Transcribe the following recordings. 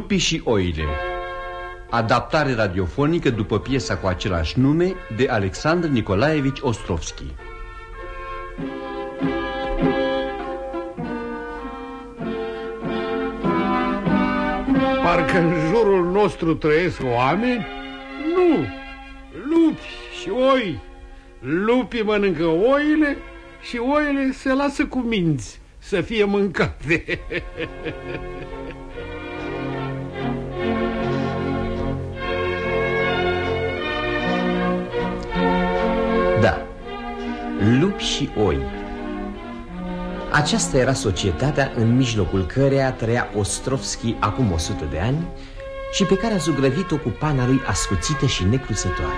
Lupii și oile. Adaptare radiofonică după piesa cu același nume de Alexandr Nicolaevici Ostrovski. Parcă în jurul nostru trăiesc oameni? Nu, lupi și oi. Lupii mănâncă oile și oile se lasă cu minți să fie mâncate. Da, lupi și oi. Aceasta era societatea în mijlocul căreia trăia Ostrovski acum 100 de ani și pe care a zugrăvit-o cu pana lui ascuțită și necruțătoare.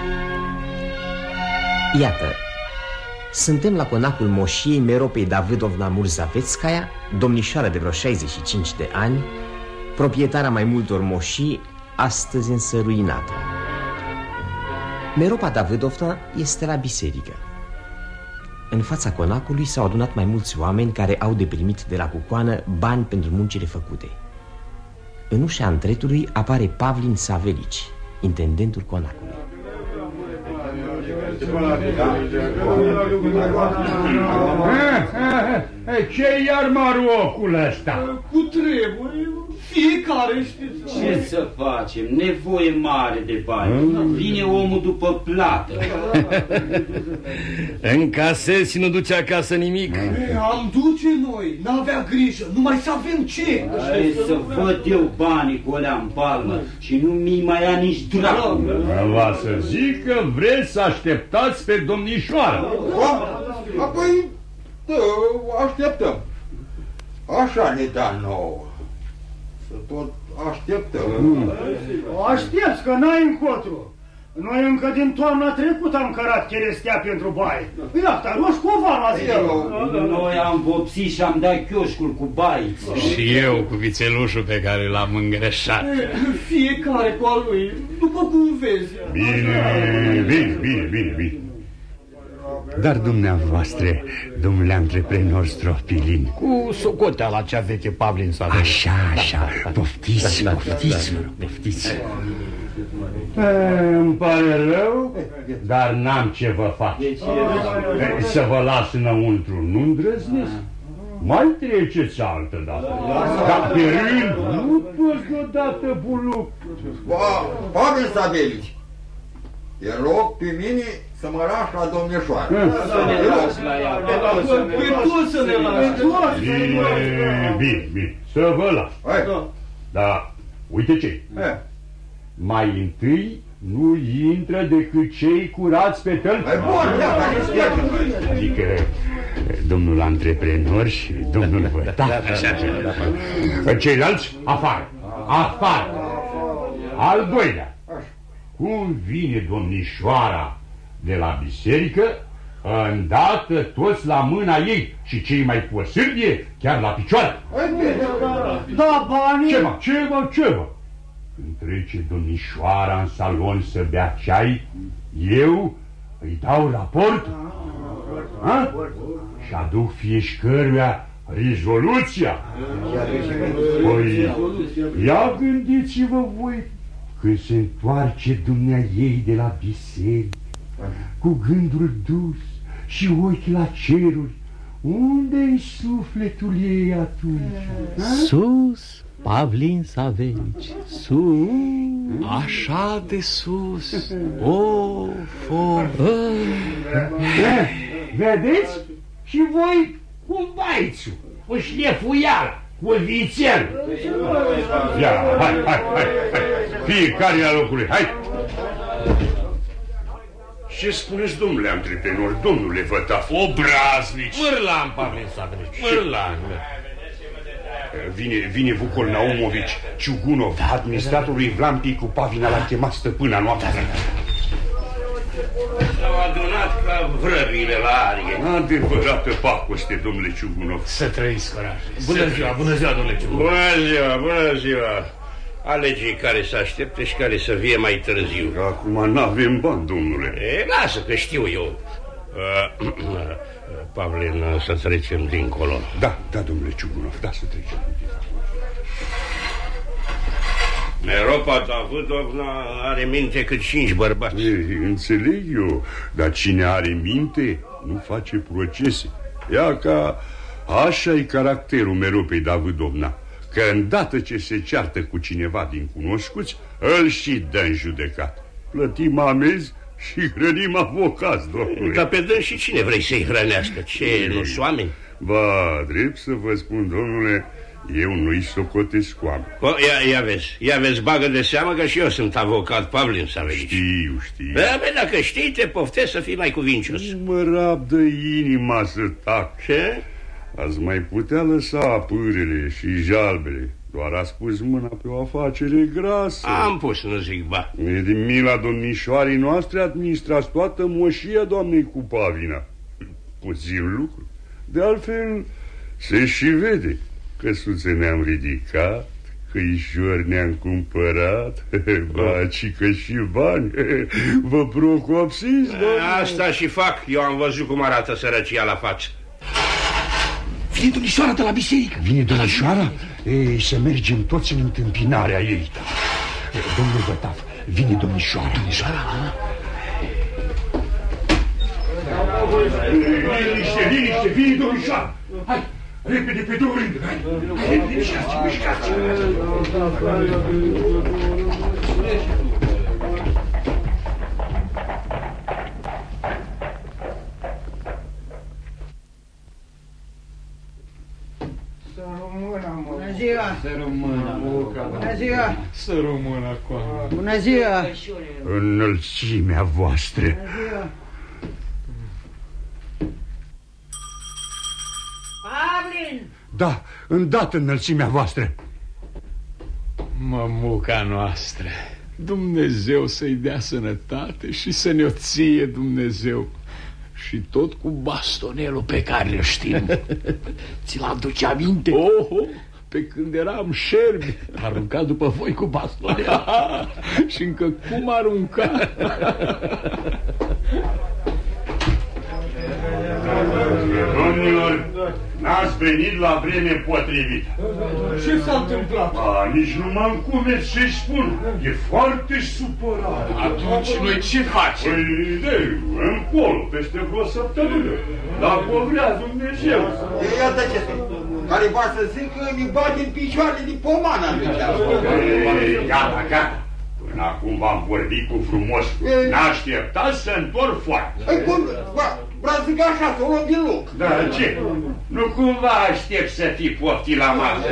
Iată, suntem la conacul moșiei Meropei Davidovna Murzavetskaya, domnișoară de vreo 65 de ani, proprietara mai multor moșii, astăzi însă ruinată. Meropa Davidovna este la biserică. În fața conacului s-au adunat mai mulți oameni care au de primit de la cucoană bani pentru muncile făcute. În ușa antretului apare Pavlin Savelici, intendentul conacului. Ce iar maruocul ăsta? Cu treburi, fiecare știți. Ce să facem? Nevoie mare de bani. Vine omul după plată. Încasezi și nu duci acasă nimic. Am duce noi, n-avea grijă, numai să avem ce. Hai să văd eu banii cu alea în palmă și nu mi mai ia nici dracu. Va să zic că vreți să așteptați pe domnișoară. Apoi, așteptăm. Așa ne da nouă. Să tot așteptăm. Aștepți că n-ai încotro. Noi încă din toamna trecută am cărat cherestea pentru baie. Iată, roși covarul azi. Noi am vopsit și am dat chioșcul cu baiți. Și eu cu vițelușul pe care l-am îngreșat. Fiecare cu al lui, după cum vezi. Bine. Dar dumneavoastră, domnule antreprenor Stropilin, Cu socoteala cea veche Pavlin Savelici. Așa, poftiți. Îmi pare rău, dar n-am ce vă face. Să vă las înăuntru, nu îndrăznesc. Mai treceți altă dată. Dar pe rând, nu toți deodată, buluc. Pavlin Savelici, te rog pe mine să mă lași la domnișoară. Să ne lași. Bine, să vă las. Da, uite ce. Mai întâi nu intră decât cei curați pe tălpi. Adică domnul antreprenor și domnul vătac. Ceilalți, afară. Al doilea, cum vine domnișoara de la biserică, îndată toți la mâna ei și cei mai cu o sârbie chiar la picioare. Da, banii. Ce mă? Când trece domnișoara în salon să bea ceai, eu îi dau raport și aduc fiecăruia rezoluția. Păi, ia gândiți-vă voi, când se întoarce dumnea ei de la biserică, cu gândul dus și ochi la ceruri, unde-i sufletul ei atunci? Sus, Pavlin Savelici, sus, așa de sus. Vedeți? Și voi cu baițul, cu șlefuiala, cu vițel. Ia, hai. Fiecare la locului, hai. Ce spuneți, domnule antreprenor, domnule vătaf? Obraznici. Mârlan, Pavlin Savelici, mârlan. Vine Vucol Naumovici Ciugunov, administratorul Ivlampii, cu Pavlina l-a chemat stăpâna noastră. S-au adunat ca vrăbile la arie. Adevărată pacoste, domnule Ciugunov. Să trăiți, curaj. Bună ziua, domnule Ciugunov. Bună ziua. Alege care să aștepte și care să vie mai târziu. Acum n-avem bani, domnule. Lasă că știu eu. Pavlin, să trecem dincolo. Da, domnule Ciugunov, da, să trecem. Meropa Davidovna are minte cât 5 bărbați. Înțeleg eu, dar cine are minte nu face procese. Ia ca așa-i caracterul Meropei Davidovna, că îndată ce se ceartă cu cineva din cunoscuți, îl și dă în judecat. Plătim amenzi și hrănim avocați, domnule. Dar pe dâns și cine vrei să-i hrănească? Ce, nu-s oameni? Ba, drept să vă spun, domnule, eu nu-i socotesc oameni. Ia vezi, bagă de seamă că și eu sunt avocat, Pavlin Savelici. Știu. Dacă știi, te poftesc să fii mai cuvincios. Nu mă rabdă inima să tac. Ce? Ați mai putea lăsa pârele și jalbele. Doar ați pus mâna pe o afacere grasă. Am pus, nu zic ba. Din mila domnișoarei noastre administrați toată moșia doamnei cu Pavina. Puțin lucru. De altfel se și vede. Căsuțe ne-am ridicat, căișori ne-am cumpărat, baci că și bani. Vă procopsiți, doamne? Asta și fac. Eu am văzut cum arată sărăcia la față. Vine domnișoara de la biserică. Vine domnișoara? Ei, să mergem toți în întâmpinarea ei. Domnul Vătaf, vine domnișoara. Liniște, vine domnișoara. Hai, repede pe două rânduri. Hai, mișcați. Bună ziua! Să rămână, Bună ziua! să rămână acolo. Bună ziua! Înălțimea voastră. Bună ziua! Pavlin! Da, îndată înălțimea voastră. Mămuca noastră, Dumnezeu să-i dea sănătate și să ne-o ție Dumnezeu. Și tot cu bastonelul pe care le știm. Ți-l aduce aminte? Pe când eram șerbi, arunca după voi cu bastonel. și încă cum arunca. Domnilor, n-ați venit la vreme potrivită. Ce s-a întâmplat? Nici nu mă încumeț să-i spun. E foarte supărat. Atunci noi ce facem? Păi, încolo, peste vreo săptămână. Dacă o vrea Dumnezeu. Iată ce sunt. Care va să zic că îmi bate în picioarele din pomana. Gata. Până acum v-am vorbit cu frumos. N-așteptați să întorc foarte. Vreau să zic așa, să o luăm din loc. Da, ce? Nu cumva aștept să fii poftit la masă?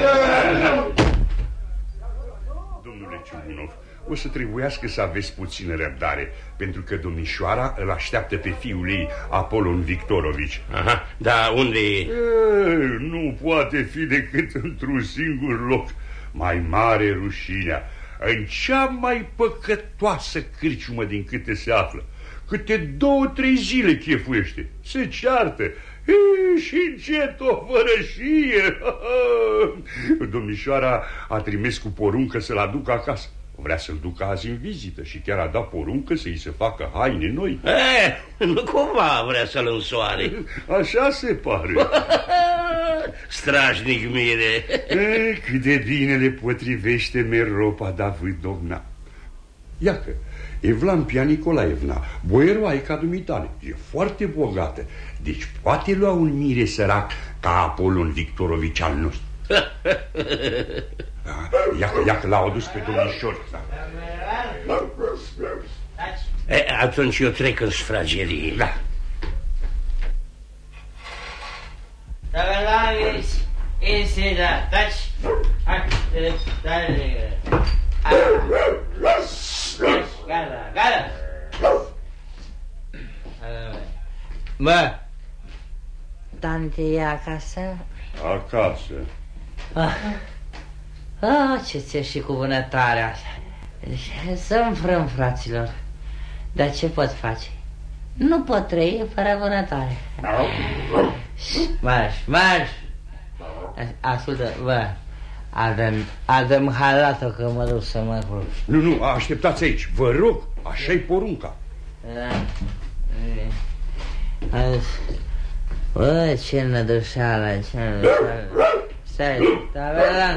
Domnule Ciugunov, o să trebuiască să aveți puțină răbdare, pentru că domnișoara îl așteaptă pe fiul ei, Apolon Victorovici. Aha, dar unde e? Nu poate fi decât într-un singur loc. Mai mare rușinea, în cea mai păcătoasă cârciumă din câte se află. Câte 2-3 zile chefuiește, se ceartă. Și ce tovărășie! Domnișoara a trimis cu poruncă să-l aducă acasă. Vrea să-l ducă azi în vizită și chiar a dat poruncă să-i se facă haine noi. Nu cumva vrea să-l însoare. Așa se pare. Strașnic mire. Cât de bine le potrivește Meropa Davidovna. Iacă, Evlampia Nicolaevna, boieroaica dumitale, e foarte bogată. Deci poate lua un mire sărac ca Apolon Victorovici al nostru. Iacă l-au adus pe domnișor. Atunci eu trec în sfragerie. Da. Tăgălaviți, insida, taci. Gata. Bă, tante e acasă? Acasă. Ce ți-e și cu vânătoarea asta. Să-mi frâm, fraților. Dar ce pot face? Nu pot trăi fără vânătoare. Marș. Ascultă, bă, adă-mi halatul că mă duc să mă culc. Nu, așteptați aici, vă rog, așa-i porunca. Da. Bă, ce nădușeală. Stai, Tamerlan.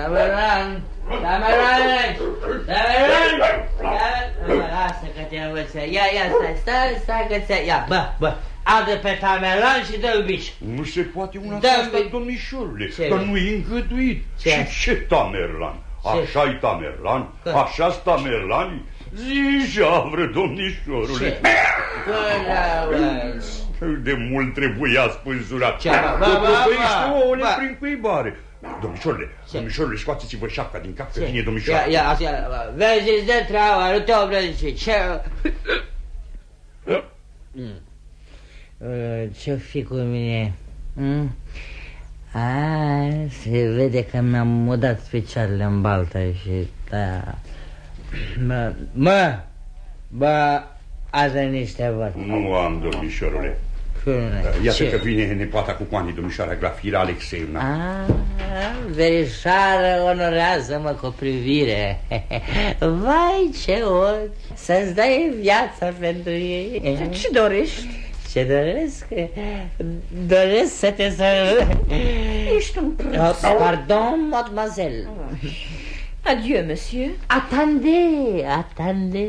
Lasă că te învăță. Ia, stai că ți-a... Ia, bă, adă pe Tamerlan și dă-l bici. Nu se poate una asta, domnișorule, că nu-i îngăduit. Ce Tamerlan? Așa-i Tamerlan? Așa-s Tamerlani? Zi, javră, domnișorule. De mult trebuia spânzurat. Băiește ouăle prin cuibare. Domnișorule, scoateți-vă șapca din cap, că vine domnișoara. Ia, vezi de treaba, nu te oblăzi. Ce-o fi cu mine? Se vede că mi-am mudat picioarele în baltă și... Bă, azi niște văd. Nu am, domnișorule. Iată că vine nepoata cu coanii, domnișoara Glafira Alexeevna. Verișoară, onorează-mă cu o privire. Vai, ce ochi, să-ți dai viața pentru ei. Ce dorești? Ce doresc? Doresc să te să... Ești un prost. Pardon, mademoiselle. Adieu, monsieur. Attendez.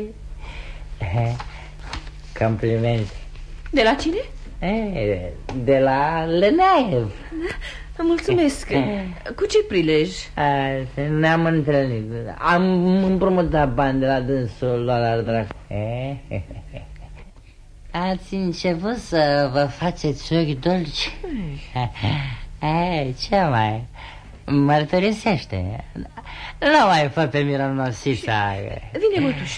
Complimente. De la cine? De la Leneev. Mulțumesc. Cu ce prilej? Ne-am întâlnit. Am împrumutat bani de la dânsul la dracu. Ați început să vă faceți ochi dulci? Ce mai? Mărturisește. Nu mai fă pe mironosița. Vine mătușa.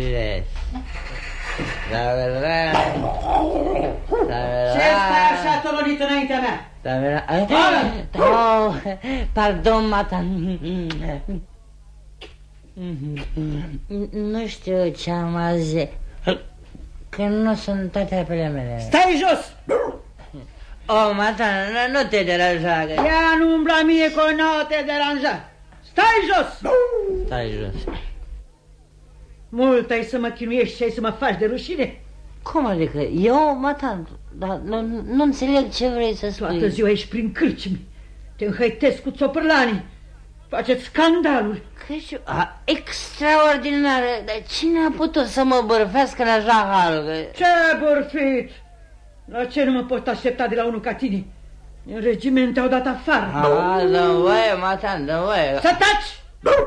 Ce stai așa tolonit înaintea mea? Pardon, matan. Nu știu ce am azi. Că nu sunt toate apele mele. Stai jos! Matan, nu te deranja. Ia nu umbla mie că nu te deranja. Stai jos! Stai jos. Mult ai să mă chinuiești și ai să mă faci de rușine? Cum adică? Eu, matan, dar nu înțeleg ce vrei să spui. Toată ziua ești prin cârciumi. Te înhăitezi cu țopârlanii. Faceți scandaluri. Extraordinar. Dar cine a putut să mă bârfească în așa hal? Ce bârfit? La ce nu mă pot aștepta de la unul ca tine? În regiment te-au dat afară. Dă-mi voie, matan, dă-mi voie. Să taci!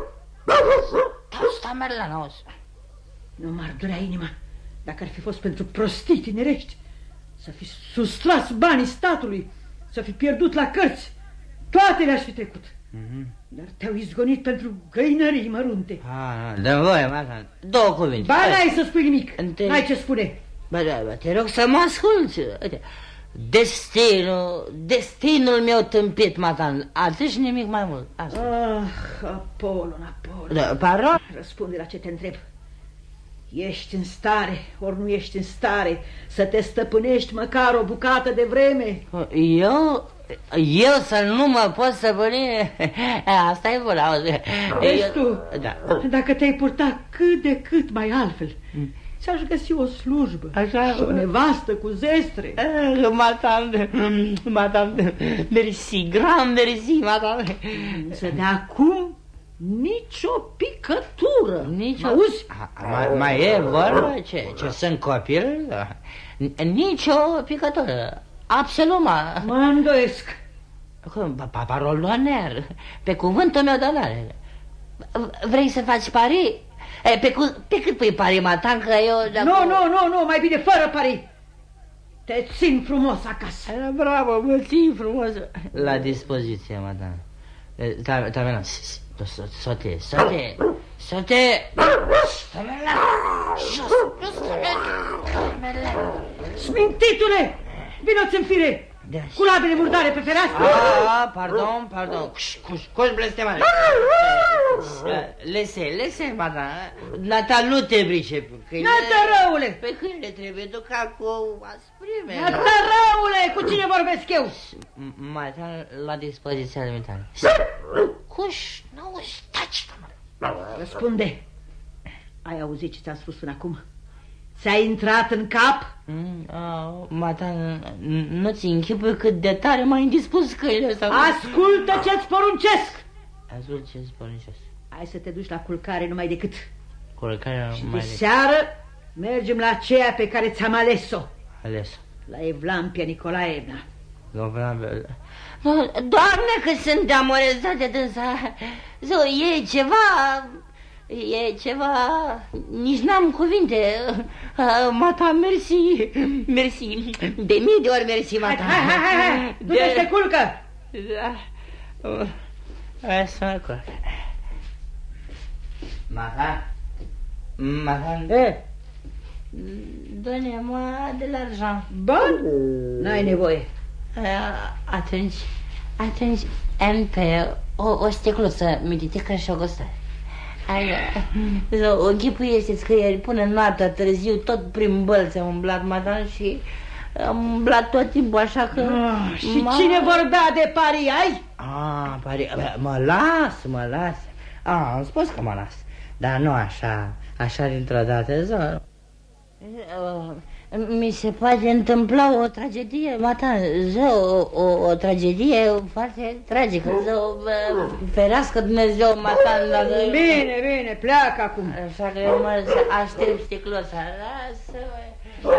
Tamerlan, auzi. Nu m-ar durea inima dacă ar fi fost pentru prostii tinerești. Să fi sustras banii statului, să fi pierdut la cărți. Toate le-aș fi trecut. Dar te-au izgonit pentru găinării mărunte. Dă-mi voie, matan. Două cuvinte. Ba, n-ai să spui nimic. N-ai ce spune. Bă, te rog să mă asculți. Destinul meu tâmpit, matan. Atât și nimic mai mult. Apollon. Pardon? Răspunde la ce te întreb. Ești în stare, ori nu ești în stare să te stăpânești măcar o bucată de vreme? Eu să nu mă pot stăpâni? Asta e bună, auzi. Ești tu? Da. Dacă te-ai purta cât de cât mai altfel, ți-aș găsi o slujbă. Așa? Și o nevastă cu zestre. Madame, mersi, grand mersi, madame. Să de acum nicio picătură. Auzi? Mai e vorba? Ce sunt copil? Nicio picătură. Absolut, mă îndoiesc. Parol doner. Pe cuvântul meu de onoare. Vrei să faci pari? Pe cât pui pari, matan, că eu... Nu, mai bine fără pari. Te țin frumos acasă. Bravo, mă țin frumos. La dispoziție, matan. Tamerlan, sote. Tamerlan, jos, Tamerlan. Smintitule, vino-ți în fire. Cu labele murdare pe fereastră. Pardon. Cuși blestemare. Lese, madame. Nata, nu te pricep. Nata, răule. Pe câine trebuie duca cu asprime. Nata, răule, cu cine vorbesc eu? Madame, la dispoziția alimentară. Cuși, nu taci. Răspunde. Ai auzit ce ți-am spus până acum? Ți-a intrat în cap? Matan, nu-ți închipui cât de tare m-ai indispus căile ăsta. Ascultă ce-ți poruncesc! Ascult ce-ți poruncesc. Hai să te duci la culcare numai decât. Culcarea și numai de seară mergem la aceea pe care ți-am ales-o. Ales-o? La Evlampia Nicolaevna. Doamne, că sunt de amorezat de dânsa. Zău, e ceva, nici n-am cuvinte. Mata, mersi, de mii de ori mersi, Mata. Hai, du-te, te culcă. Hai să mă culc. Mata, dă-ne-mă de l'argent. Bun, n-ai nevoie. Atunci, am pe o sticluță mititică și o gustă. O ghipuiește scrieri până noaptea târziu, tot prin bălți am umblat, Matan, și am umblat tot timpul, așa că... Și cine vorbea de pari ai? Pari... Mă las. Am spus că mă las, dar nu așa dintr-o dată, mi se poate întâmpla o tragedie, Matan, o tragedie foarte tragică, ferească Dumnezeu, Matan, dacă... Bine, pleacă acum. Așa că eu mă aștept sticloasa, lasă-mă.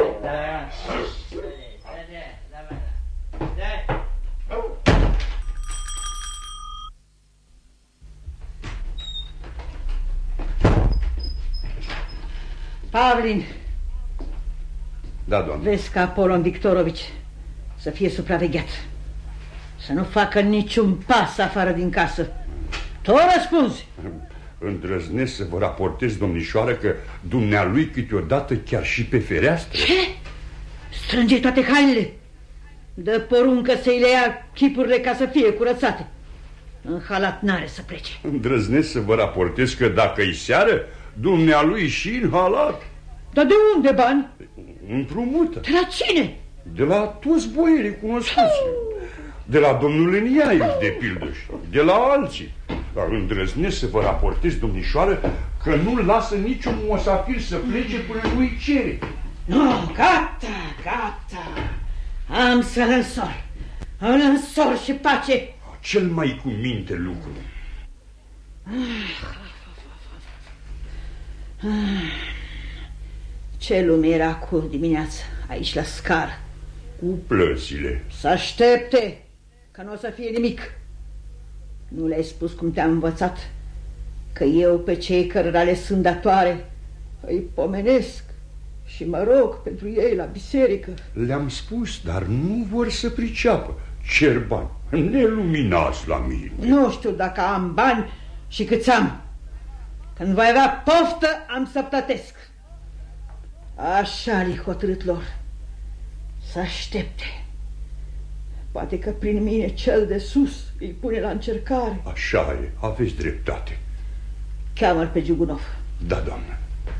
Pavlin. Da, doamne. Vezi că Apolon Victorovici să fie supravegheat, să nu facă niciun pas afară din casă. Tu răspunzi. Îndrăznesc să vă raportez, domnișoară, că dumnealui câteodată chiar și pe fereastră. Ce? Strânge toate hainele. Dă poruncă să-i le ia chipurile ca să fie curățate. În halat n-are să plece. Îndrăznesc să vă raportez că dacă-i seară, dumnealui și în halat. Dar de unde bani? Împrumută. De la cine? De la toți boierii cunoscuți. De la domnul Eniaiu, de pildă, de la alții. Dar îndrăznesc să vă raportez, domnișoară, că nu lasă niciun mosafir să plece până nu-i cere. No, gata. Am să-l însor și pace. Cel mai cu minte lucru. Ce lume era cu dimineața aici la scară. Cu plățile. Să aștepte, că nu o să fie nimic. Nu le-ai spus cum te-am învățat, că eu pe cei cărora le sunt datoare îi pomenesc și mă rog pentru ei la biserică. Le-am spus, dar nu vor să priceapă. Cer bani, neluminați la mine. Nu știu dacă am bani și câți am. Când voi avea poftă, am să plătesc. Așa li hotărât lor. Să aștepte. Poate că prin mine cel de sus îi pune la încercare. Așa e, aveți dreptate. Cheamă-l pe Giugunov. Da, doamnă.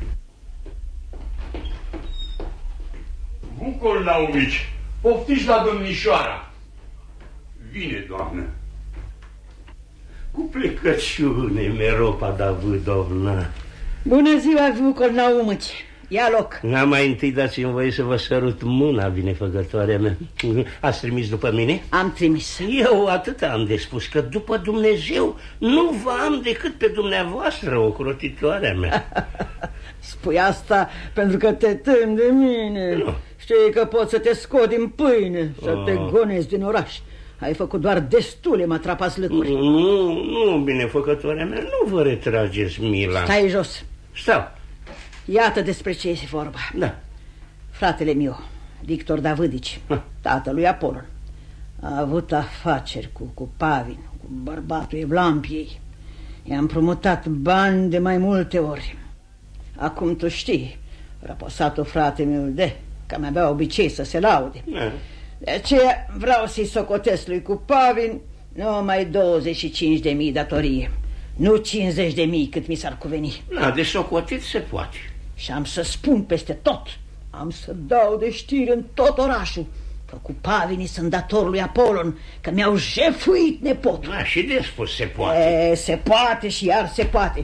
Bucol Naumici, poftiți la domnișoara. Vine, doamnă. Cu plecăciune, Meropa Davidovna. Bună ziua, Bucol Naumici. Ia loc. Mai întâi dați-mi voie să vă sărut mâna, binefăcătoarea mea. Ați trimis după mine? Am trimis. Eu atât am de spus, că după Dumnezeu nu vă am decât pe dumneavoastră, ocrotitoarea mea. Spui asta pentru că te temi de mine. Nu. Știi că pot să te scot din pâine, să te gonezi din oraș. Ai făcut doar destule matrapazlăcuri. Nu, binefăcătoarea mea, nu vă retrageți mila. Stai jos. Stau. Iată despre ce este vorba. Da. Fratele meu, Victor Davidici, tatălui Apolon, a avut afaceri cu Pavin, cu bărbatul Evlampiei. I-a împrumutat bani de mai multe ori. Acum tu știi, răposatul frate meu că mi-avea obicei să se laude. De aceea vreau să-i socotesc lui cu Pavin numai 25.000 datorie, nu 50.000 cât mi s-ar cuveni. De socotit se poate. Și am să spun peste tot, am să dau de știri în tot orașul că cu Pavinii sunt dator lui Apolon, că mi-au jefuit nepotul. Și de spus se poate. Se poate și iar se poate.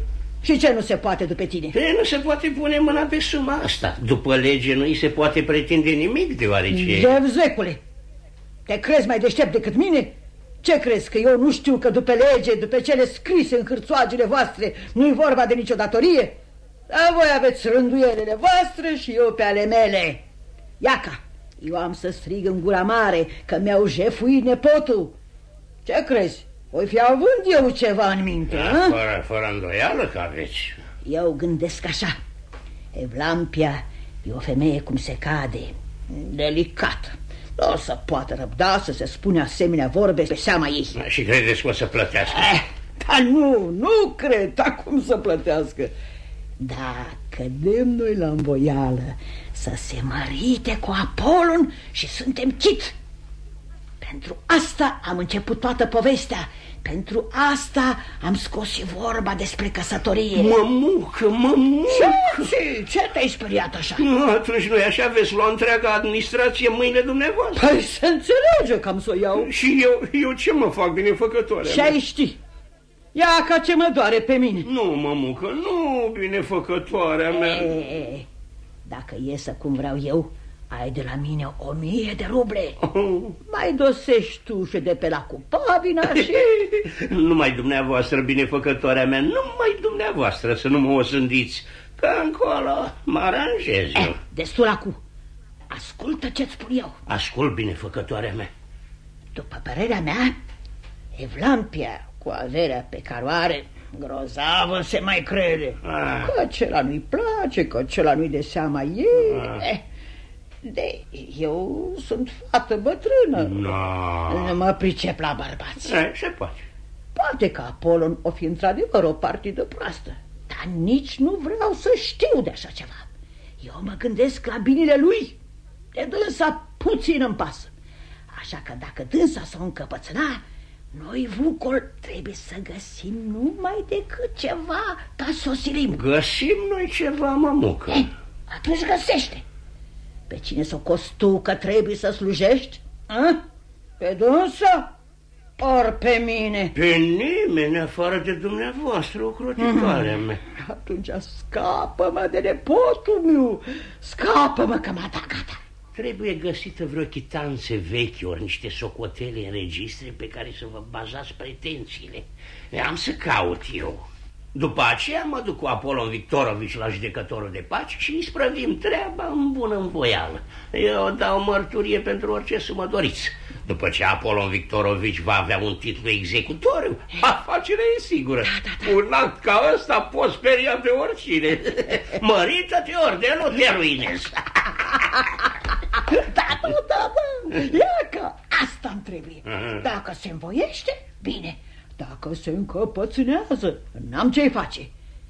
Și ce nu se poate după tine? Nu se poate pune mâna pe suma asta. După lege nu îi se poate pretinde nimic, deoarece... Zevzecule, te crezi mai deștept decât mine? Ce crezi, că eu nu știu că după lege, după cele scrise în hârțoagele voastre, nu-i vorba de nicio datorie? Dar voi aveți rânduielile voastre și eu pe ale mele. Iaca, eu am să strig în gura mare că mi-au jefuit nepotul. Ce crezi? Voi fi având eu ceva în minte, fără îndoială că aveți. Eu gândesc așa. Evlampia e o femeie cum se cade, delicată. Nu o să poată răbda să se spune asemenea vorbe pe seama ei. Și credeți că o să plătească? Dar nu cred, dar cum să plătească? Dacă dăm noi la învoială să se mărite cu Apolon și suntem chit. Pentru asta am început toată povestea. Pentru asta am scos și vorba despre căsătorie. Mămucă! Ce te-ai speriat așa? Atunci noi așa veți lua întreaga administrație în mâinile dumneavoastră. Păi se înțelege că am să o iau. Și eu ce mă fac, binefăcătoare? Și ai ști. Ia ca ce mă doare pe mine. Nu, mămucă, nu, binefăcătoarea mea. Dacă iesă cum vreau eu, ai de la mine 1000 de ruble. Mai dosești tu și de pe la cupavina și... Numai dumneavoastră, binefăcătoarea mea, numai dumneavoastră să nu mă osândiți, că încolo mă aranjez eu. Destul acum. Ascultă ce-ți spun eu. Ascult, binefăcătoarea mea. După părerea mea, Evlampia, cu averea pe care o are, grozavă se mai crede. Că acela nu-i place, că acela nu-i de seama ei. Eu sunt fată bătrână. Nu mă pricep la bărbați. Se poate. Poate că Apolon o fi într-adevăr o partidă proastă, dar nici nu vreau să știu de așa ceva. Eu mă gândesc la binele lui. De dânsa puțin îmi pasă. Așa că dacă dânsa s-o încăpățâna, noi, vucol, trebuie să găsim numai decât ceva ca să o silim. Găsim noi ceva, mămucă? Atunci găsește. Pe cine s-o cost tu că trebuie să slujești? Pe dânsa? Ori pe mine? Pe nimeni afară de dumneavoastră, ocrotitoarea mea. Atunci scapă-mă de nepotul meu. Scapă-mă că m-a dat gata. Trebuie găsită vreo chitanțe vechi, ori niște socotele în registre pe care să vă bazați pretențiile. Am să caut eu. După aceea mă duc cu Apolon Victorovici la judecătorul de pace și îi sprăvim treaba în bună învoială. Eu dau mărturie pentru orice să mă doriți. După ce Apolon Victorovici va avea un titlu executoriu, afacerea e sigură. Un act ca ăsta poți speria pe oricine. Mărită-te ori de nu te ruinezi. Da. Ia că asta-mi trebuie. Dacă se învoiește, bine. Dacă se încăpățânează, n-am ce-i face.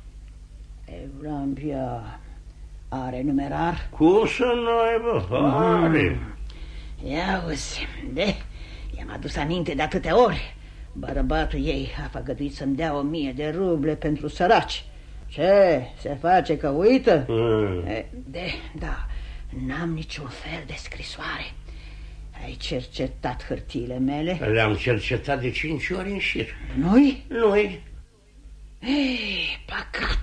Evlampia are numerar? Cum să nu aibă? Are. Ia uzi, i-am adus aminte de atâtea ori. Bărbatul ei a făgăduit să-mi dea 1000 de ruble pentru săraci. Ce? Se face că uită? Da, n-am niciun fel de scrisoare. Ai cercetat hârtiile mele? Le-am cercetat de 5 ori în șir. Noi? Noi. Păcat.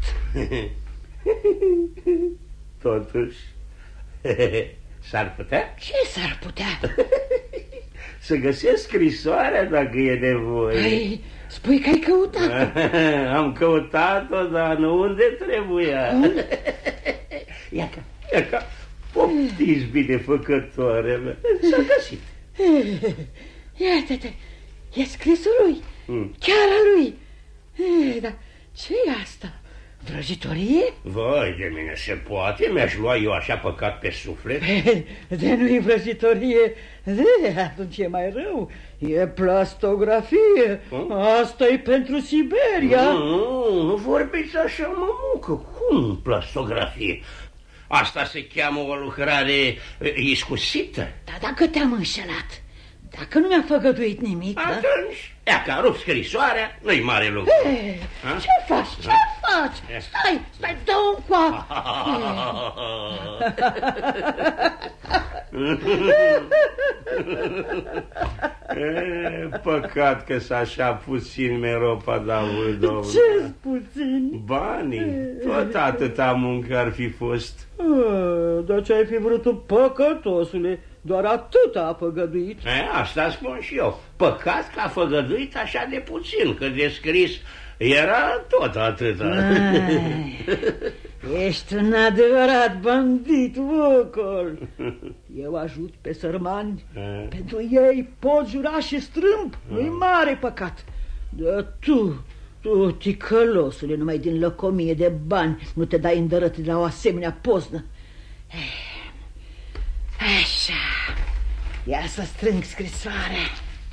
Totuși, s-ar putea? Ce s-ar putea? Să găsesc scrisoarea dacă e nevoie. Spui că ai căutat-o. Am căutat-o, dar nu unde trebuia. Ia ca. Poftiți, binefăcătoare mea. S-a găsit. Iată-te, e scrisul lui. Chiar a lui. Dar ce-i asta? Vrăjitorie? Vai de mine, se poate? Mi-aș lua eu așa păcat pe suflet? De nu-i vrăjitorie, atunci e mai rău. E plastografie. Asta-i pentru Siberia. Nu vorbiți așa, mămucă. Cum plastografie? Asta se cheamă o lucrare iscusită. Dar dacă te-am înșelat, dacă nu mi-a făgăduit nimic, atunci, ia că rup scrisoarea, nu-i mare lucru. Ce faci? Ce faci? Stai, dă-o încoa. Păcat că s-a așa puțin meropa, Davidovna. Ce-s puțin? Banii, tot atâta muncă ar fi fost. Dar ce ai fi vrut tu, păcătosule? Doar atât a făgăduit. Asta spun și eu. Păcat că a făgăduit așa de puțin, că de scris era tot atâta. Ești un adevărat bandit, Vocol. Eu ajut pe sărmani. Pentru ei pot jura și strâmb. Nu-i mare păcat. Dar tu, ticălosule, numai din lăcomie de bani nu te dai îndărăt de la o asemenea poznă. Așa. Ia să strâng scrisoarea.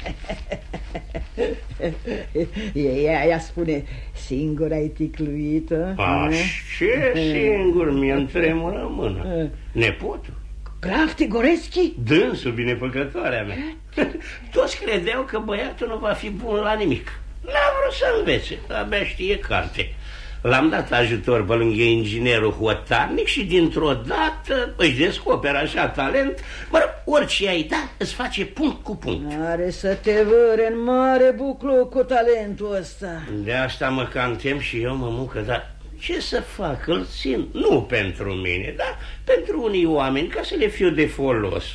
Ea spune, singur ai ticluit-o? Ce singur? Mi-e tremură mâna. Nepotul? Graf Tigoreschi? Dânsul, binefăcătoarea mea. Toți credeau că băiatul nu va fi bun la nimic. N-a vrut să învețe, abia știe carte. L-am dat ajutor pe lângă inginerul hotarnic și dintr-o dată își descoperă așa talent. Mă rog, orice ai da, îți face punct cu punct. Are să te vâre în mare buclu cu talentul ăsta. De asta mă cam tem și eu, mămucă, dar ce să fac? Îl țin, nu pentru mine, dar pentru unii oameni, ca să le fiu de folos.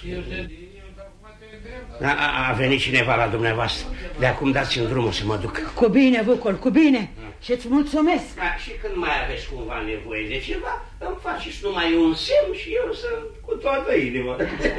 A venit cineva la dumneavoastră. De acum dați-mi drumul să mă duc. Cu bine, Vucol, cu bine. Și-ți mulțumesc. Și când mai aveți cumva nevoie de ceva, îmi faceți numai un semn și eu sunt cu toată inima.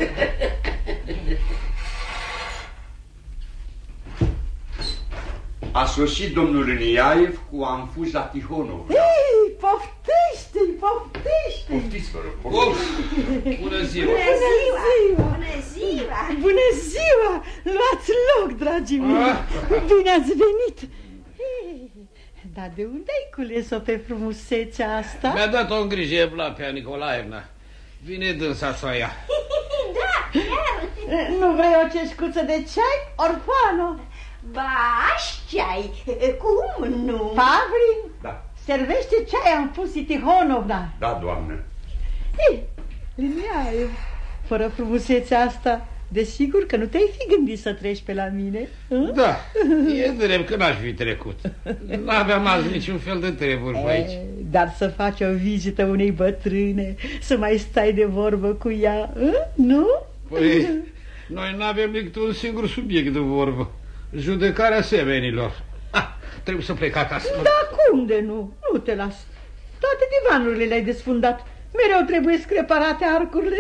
A sosit domnul Iniaev cu Anfuza Tihonovna. Ei, poftește-i, poftește-i. Poftiți, vă rog, poftiți. Bună ziua! Bună ziua! Bună ziua! Luați loc, dragii mei! Bine ați venit! Dar de unde ai cules-o pe frumusețea asta? Mi-a dat-o în grijă Evlapia Nicolaevna. Vine dânsa să o ia. Da, chiar. Nu vrei o ceșcuță de ceai, orfano? Ba, aș ceai. Cum nu? Pavlin? Da. Servește ceai Anfuzi Tihonovna. Da, doamnă. Ei, Iniaev, fără frumusețea asta, desigur că nu te-ai fi gândit să treci pe la mine? Da, e drept că n-aș fi trecut. N-aveam azi niciun fel de treburi pe aici. Dar să faci o vizită unei bătrâne, să mai stai de vorbă cu ea, nu? Păi, noi n-avem decât un singur subiect de vorbă. Judecarea semenilor. Trebuie să plec acasă. Da, cum de nu? Nu te las. Toate divanurile le-ai desfundat. Mereu trebuie reparate arcurile.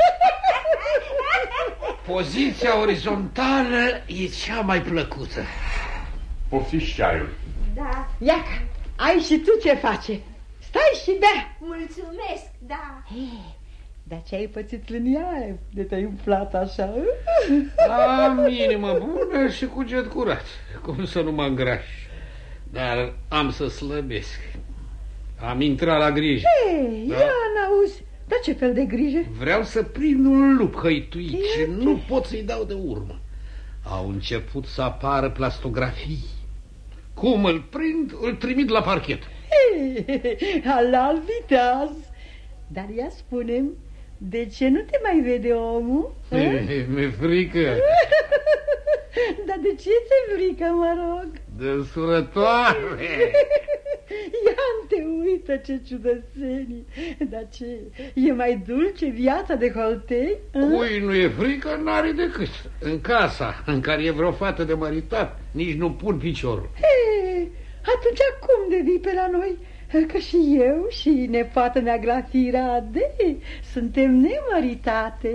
Poziția orizontală e cea mai plăcută. Poftiți ceaiul. Da. Iaca, ai și tu ce face? Stai și bea. Mulțumesc, da. Dar ce ai pățit, Iniaev, de te-ai umflat așa? Am inimă bună și cuget curat. Cum să nu mă îngraș? Dar am să slăbesc. Am intrat la grijă. Ei, da? Ia n-auzi. Dar ce fel de grijă? Vreau să prind un lup hăituit și nu pot să-i dau de urmă. Au început să apară plastografii. Cum îl prind, îl trimit la parchet. Halal viteaz. Dar ia spune-mi, de ce nu te mai vede omul? Mi-e frică. Dar de ce ți-e frică, mă rog? De surătoare. Ia-te uită ce ciudățenii. Dar ce, e mai dulce viața de Holtei? Cui nu e frică, n-are decât. În casa în care e vreo fată de măritat, nici nu pun piciorul. Atunci cum de vii pe la noi? Că și eu și nepoată mea Glafirade suntem nemăritate.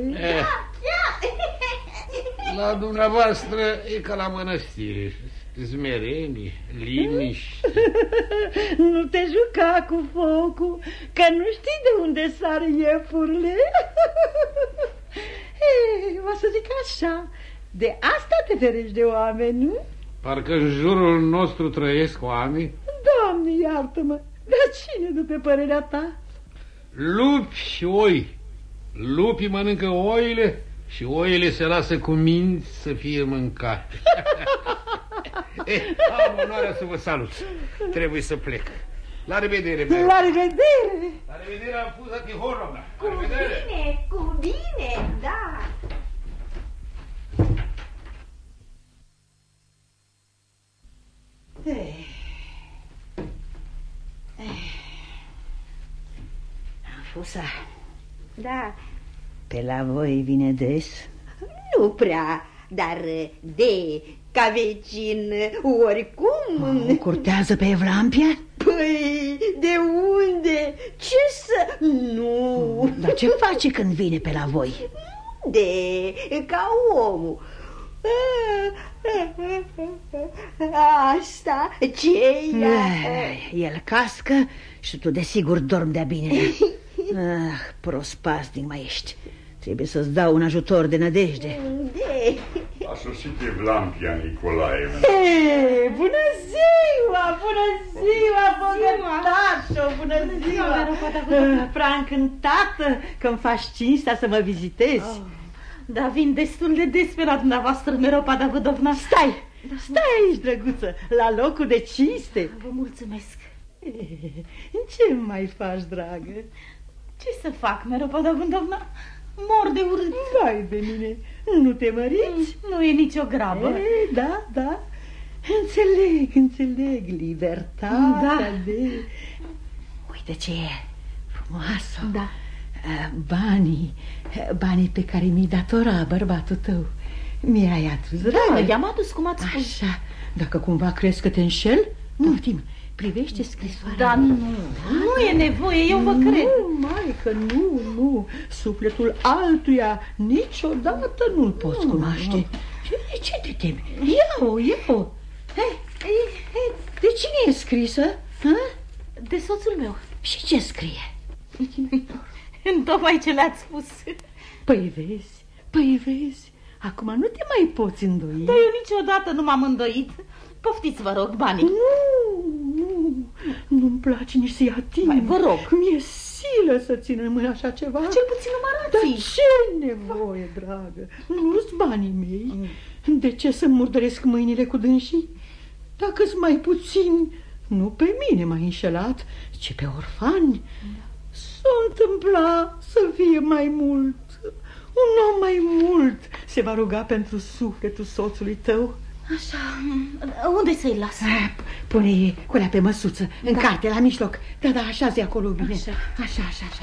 La dumneavoastră e ca la mănăstire. Zmerenie, liniști. Nu te juca cu focul, că nu știi de unde sar iepurile. O să zic așa, de asta te ferești de oameni, nu? Parcă în jurul nostru trăiesc oameni. Doamne, iartă-mă, dar cine după părerea ta? Lupi și oi. Lupii mănâncă oile și oile se lasă cu minți să fie mâncate. Am onoarea să vă salut. Trebuie să plec. La revedere, mea. La revedere. La revedere, Anfuza Tihonovna. Cu bine, da. Drăguța. Da. Pe la voi vine des? Nu prea, dar de ca vecin oricum. Curtează pe Evlampia? Păi, de unde? Ce să... Nu. Dar ce face când vine pe la voi? De ca omul. Asta ce-i? El cască și tu desigur dormi de-a bine. Prospasnic mai ești. Trebuie să-ți dau un ajutor de nădejde. A sosit Evlampia Nicolaevna. Bună ziua, bogătașo, bună ziua. Prea încântată că-mi faci cinstea să mă vizitezi. Da, vin destul de des pe la dumneavoastră, Meropa Davidovna. Stai aici, drăguță, la locul de cinste. Vă mulțumesc. Ce mai faci, dragă? Ce să fac, Meropa Davidovna? Mor de urât. Vai de mine, nu te măriți? Nu e nicio grabă. Da. Înțeleg, libertatea de... Uite ce e frumoasă. Da. Banii pe care mi-i datora bărbatul tău. Mi-ai adus, dragă. I-am adus, cum ați spus. Așa, dacă cumva crezi că te înșel, Poftim, privește scrisoarea. Dar nu e nevoie, eu vă cred. Nu, maică, nu. Sufletul altuia niciodată nu-l poți cunoaște. Ce te temi? Ia-o. De cine e scrisă? De soțul meu. Și ce scrie? Tocmai ce le-ați spus. Păi vezi, acum nu te mai poți îndoi. Dar eu niciodată nu m-am îndoit. Poftiți, vă rog, banii. Nu-mi place nici să-i ating. Mai vă rog. Mi-e silă să țin în mână așa ceva. Cel puțin nu mă arăți. Dar ce nevoie, dragă? Nu-s banii mei. De ce să murdăresc mâinile cu dânsii? Dacă-s mai puțini, nu pe mine m-ai înșelat, ci pe orfani. S-o întâmpla să fie mai mult. Un om mai mult se va ruga pentru sufletul soțului tău. Așa, unde să-i las? Pune culea pe măsuță, în carte, la mijloc. Da, așa-zi acolo bine. Așa.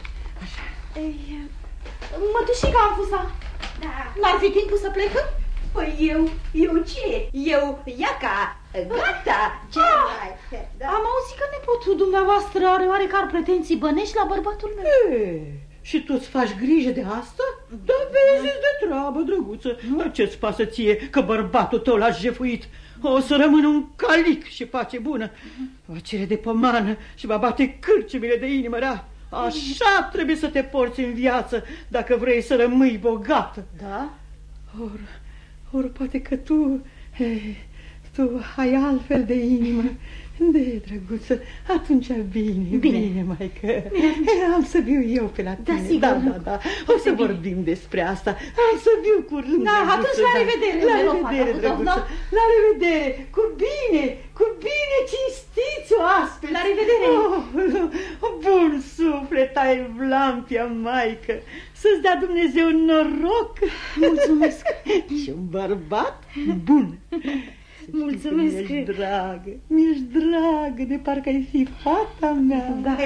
Mătușica Anfusa, n-ar fi timpul să plecăm? Păi eu ce? Eu, iaca, gata, ce mai? Am auzit că nepotul dumneavoastră are oarecare pretenții bănești la bărbatul meu. Și tu-ți faci grijă de asta? Da, vezi de treabă, drăguță. Dar ce-ți pasă ție că bărbatul tău l-a jefuit? O să rămână un calic și face bună. Va cere de pomană și va bate cârcimile de inimă rea. Așa trebuie să te porți în viață dacă vrei să rămâi bogată. Da? Ori poate că tu ai altfel de inimă. De, drăguță, atunci bine, maică. Am să viu eu pe la tine. Da, sigur. Da. O să vorbim despre asta. Am să viu curând. Da, atunci la revedere. La revedere, drăguță. La revedere. Cu bine, cinstiți oaspeți. La revedere. Bun suflet ai, Vlampia, maică. Să-ți dea Dumnezeu noroc. Mulțumesc. Și un bărbat bun. Mulțumesc. Mi-ești dragă, de parcă ai fi fata mea. Da.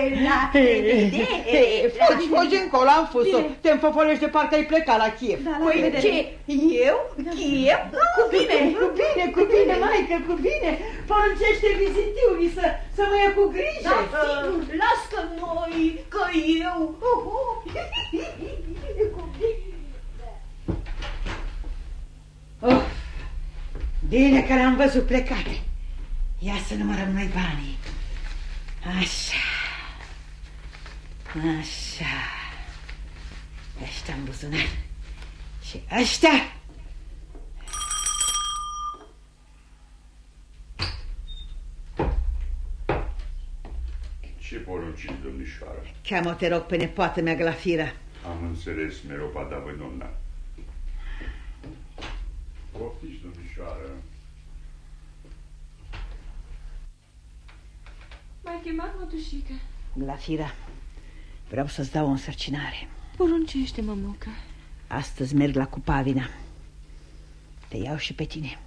Fugi încolo, am fus-o. Te înfăfolești de parcă ai plecat la Kiev. Păi ce? Eu? Kiev? Cu bine, maică, cu bine. Poruncește vizitiunii să mă ia cu grijă. Da, sigur, lasă noi, că eu... Bine că l-am văzut plecate. Ia să numărăm noi banii. Așa. Ăștia în buzunar. Și ăștia. Ce porunciți, domnișoară? Cheamă, te rog, pe nepoată mea, Glafira. Am înțeles, Meropa Davidovna. Poftiți, domnișoară. M-ai chemat, mătușică? Glafira, vreau să-ți dau o însărcinare. Poruncește, mămucă. Astăzi merg la Cupavina. Te iau și pe tine.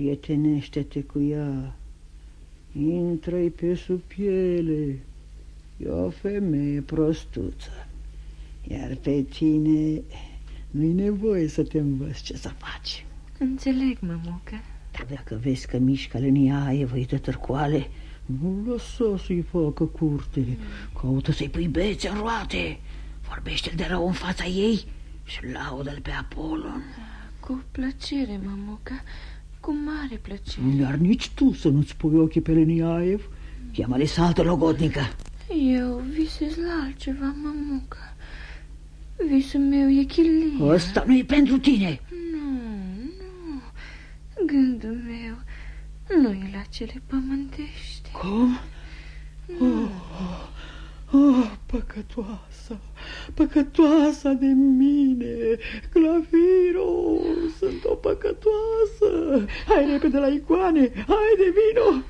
Împrietenește-te cu ea. Intră-i pe sub piele. E o femeie prostuță. Iar pe tine nu-i nevoie să te învăț ce să faci. Înțeleg, mămucă. Dar dacă vezi că mișcă Lăniaevă îi dă târcoale, nu lăsa să-i facă curte. Caută să-i pui bețe în roate. Vorbește-l de rău în fața ei și laudă-l pe Apolon. Cu plăcere, mămucă, cu mare plăcere. Iar nici tu să nu-ți pui ochii pe Lăniaev. Cheamă-le să altă logodnică. Eu visez la altceva, mămucă. Visul meu e chilia. Ăsta nu e pentru tine. Nu. Gândul meu nu e la cele pământești. Cum? Păcătoasa de mine, Glafiro, sunt o păcătoasă. Hai repede la icoane, haide, vino.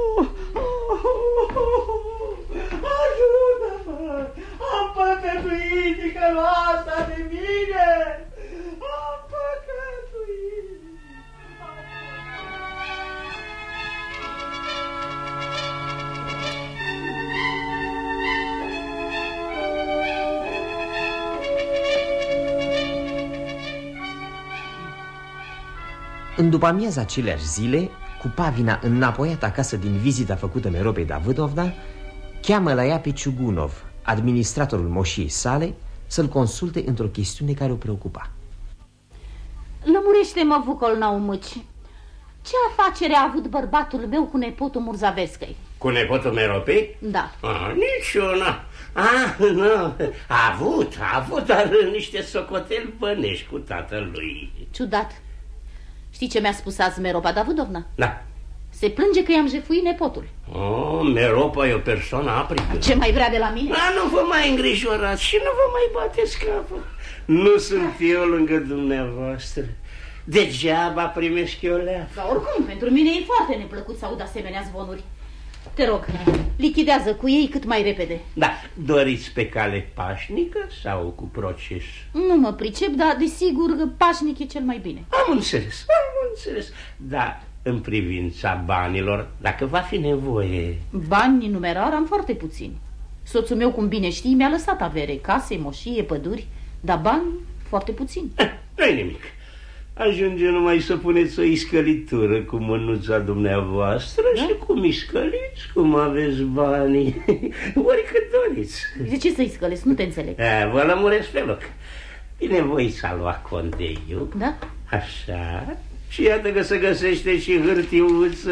Ajută-mă, am păcătuit, ticăloasa de mine, am păcătuit. În după-amiaza aceleași zile, cu Pavina înapoiat acasă din vizita făcută Meropei Davâdovna, cheamă la ea pe Ciugunov, administratorul moșiei sale, să-l consulte într-o chestiune care o preocupa. Lămurește-mă, Vucol Naumuci, ce afacere a avut bărbatul meu cu nepotul Murzavescăi? Cu nepotul Meropei? Da. Niciuna. Nu, a avut, dar niște socoteli bănești cu tatălui. Ciudat. Știi ce mi-a spus azi Meropa Davâdovna? Da. Se plânge că i-am jefuit nepotul. Meropa e o persoană aprică. Ce mai vrea de la mine? Nu vă mai îngrijorați și nu vă mai bateți capul. Nu sunt eu lângă dumneavoastră. Degeaba primesc eu leafă. Dar oricum, pentru mine e foarte neplăcut să aud asemenea zvonuri. Te rog, lichidează cu ei cât mai repede. Da, doriți pe cale pașnică sau cu proces? Nu mă pricep, dar desigur pașnic e cel mai bine. Am înțeles. Da, în privința banilor, dacă va fi nevoie... Bani în numerar am foarte puțini. Soțul meu, cum bine știi, mi-a lăsat avere, case, moșie, păduri, dar bani foarte puțini. Nu-i nimic. Ajunge numai să puneți o iscălitură cu mânuța dumneavoastră, da? Și cum iscăliți, cum aveți banii, oricât doriți. De ce să iscălesc? Nu te înțeleg. Vă lămuresc pe loc. Binevoiți a lua condeiul. Da? Așa. Și iată că se găsește și hârtiuță.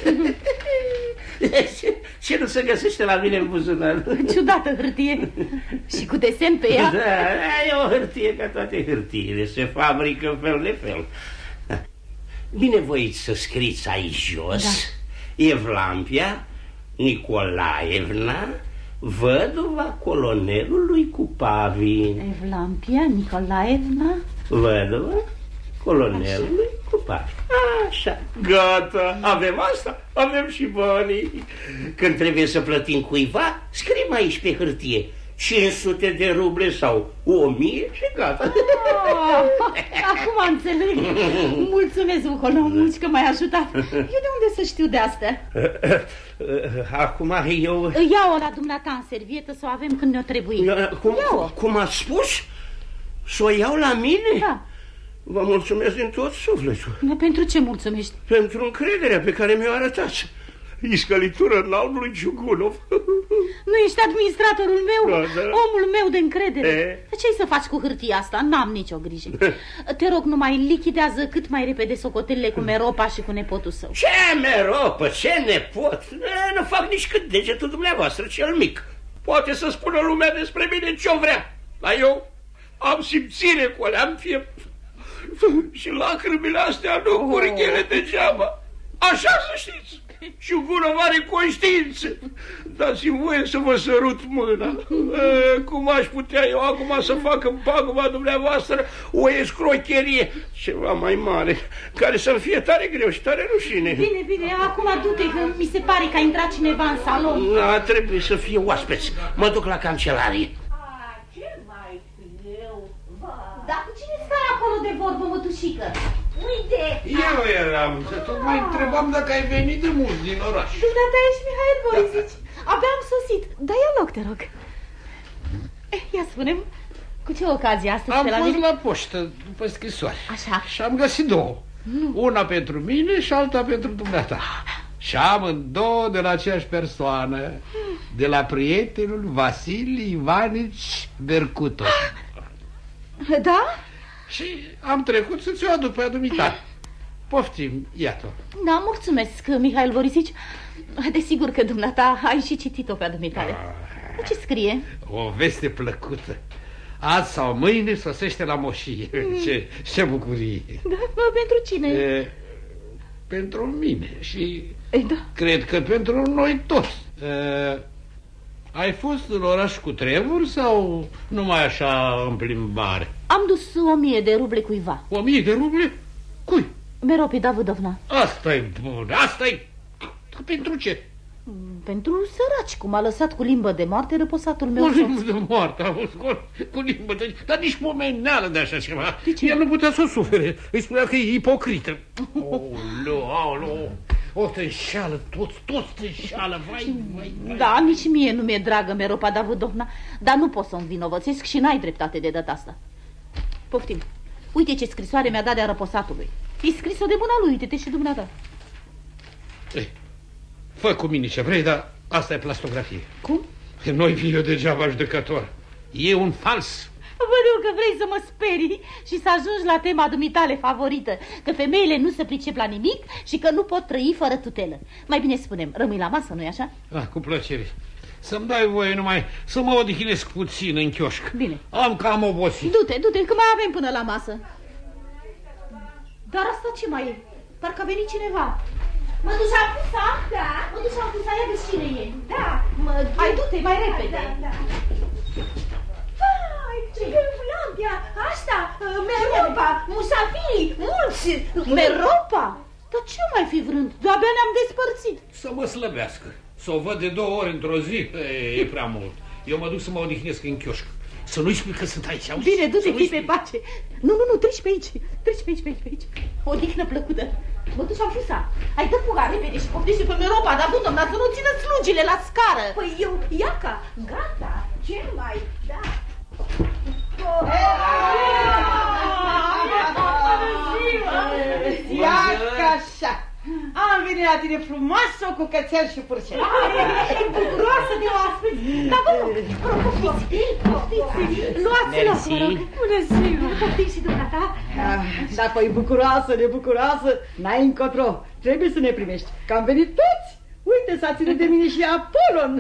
Ce nu se găsește la mine în buzunar? Ciudată hârtie. Și cu desen pe ea. Da, e o hârtie ca toate hârtiile. Se fabrică fel de fel. Binevoiți să scriți aici jos. Da. Evlampia Nicolaevna, văduva colonelului cu Pavin. Evlampia Nicolaevna, văduva colonelului cu Pavin. Așa, gata, avem asta, avem și banii. Când trebuie să plătim cuiva, scriem aici pe hârtie 500 de ruble sau 1000 și gata. Acum înțeleg. Mulțumesc, Vucolomuci, că m-ai ajutat. Eu de unde să știu de astea? Acum eu... Ia-o la dumneata în servietă să o avem când ne-o trebuie. Cum ați spus? Să o iau la mine? Da. Vă mulțumesc din tot sufletul. Dar pentru ce mulțumești? Pentru încrederea pe care mi-o arătați. Iscălitură în al lui Ciugunov. Nu ești administratorul meu? Da. Omul meu de încredere. Ce-ai să faci cu hârtia asta? N-am nicio grijă. Te rog, numai lichidează cât mai repede socotelile cu Meropa și cu nepotul său. Ce Meropă? Ce nepot? Nu fac nici cât degetul dumneavoastră, cel mic. Poate să spună lumea despre mine ce-o vrea. Dar eu am simțire cu alea, am fie... Și lacrimile astea nu curg ele degeaba. Așa să știți. Și Ciugunov are conștiință. Dați-mi voie să vă sărut mâna. Cum aș putea eu acum să fac în paguba dumneavoastră o escrocherie ceva mai mare, care să-mi fie tare greu și tare rușine. Bine, acum du-te, că mi se pare că a intrat cineva în salon. Da, trebuie să fie oaspeți. Mă duc la cancelarie. Dar cu cine stai acolo de vorbă, mătușică? Uite! Eu eram, să tot mai întrebam dacă ai venit de mult din oraș. Dumneata ești Mihail Borisici. Abia am sosit. Dă-i loc, te rog. Ia spune-mi, cu ce ocazie astăzi am pe la fost mine? la poștă după scrisoare. Așa. Și am găsit două. Una pentru mine și alta pentru dumneata. Și amândouă de la aceeași persoană, de la prietenul Vasili Ivanici Bercuto. Da? Și am trecut să ți-o aduc pe adumitare. Poftim, iată. Da, mulțumesc, Mihail Borisici. Desigur că dumneata ai și citit-o pe adumitare. Ce scrie? O veste plăcută. Azi sau mâine sosește la moșie. Ce bucurie. Da, pentru cine? Pentru mine și da. Cred că pentru noi toți. Ai fost în oraș cu tremur sau numai așa în plimbare? Am dus 1000 de ruble cuiva. 1000 de ruble? Cui? Meropi Davidovna. Asta-i bun, asta-i... Pentru ce? Pentru săraci, cum a lăsat cu limbă de moarte răposatul meu. Cu limbă de moarte, auzi, cu limbă de... Dar nici pomeneală de așa ceva. El nu putea să o sufere. Îi spunea că e ipocrită. Aoleu. O, te înșeală, toți te înșeală, vai. Da, nici mie nu mi-e dragă Meropa Davidovna, dar nu pot să-mi vinovățesc și n-ai dreptate de data asta. Poftim, uite ce scrisoare mi-a dat de-a răposatului. E scris-o de mâna lui, uite-te și dumneata. Fă cu mine ce vrei, dar asta e plastografie. Cum? Că nu-i fiu degeaba judecător. E un fals. Văd că vrei să mă sperii și să ajungi la tema dumitale favorită, că femeile nu se pricep la nimic și că nu pot trăi fără tutelă. Mai bine spunem, rămâi la masă, nu-i așa? Cu plăcere. Să-mi dai voie numai să mă odihnesc puțin în chioșc. Bine. Am cam obosit. Du-te, că mai avem până la masă. Dar asta ce mai e? Parcă a venit cineva. Mă duci Anfusa? Da. Mă duci Anfusa, ia vezi cine e. Da, mă duc. Hai, du-te, mai repede. Da. Vai, ce Eulandia, asta, Meropa, Musafiri, mulți. Meropa? Dar ce mai fi vrând? De-abia ne-am despărțit. Să mă slăbească. Să o văd de 2 ori într-o zi, e prea mult. Eu mă duc să mă odihnesc în chioșc. Să nu-i spui că sunt aici, auzi? Bine, du-te, fii pe pace. Nu, treci pe aici. Treci pe aici. O odihnă plăcută. Mă duci Anfusa. Hai, dă fuga repede și poftește pe Meropa, dar Davidovna, să nu țină slugile la scară. Păi eu, Iaca, gata, ce mai, da. Iaca așa. Am venit la tine frumoasă cu cățel și purcel. E bucuroasă de oaspeți. Dar vă rog, poftiți. Luați-l, vă rog. Bună ziua. Poftiți și dumneata. Dacă e bucuroasă, nebucuroasă, n-ai încotro. Trebuie să ne primești, că am venit toți. Uite, s-a ținut de mine și Apolon.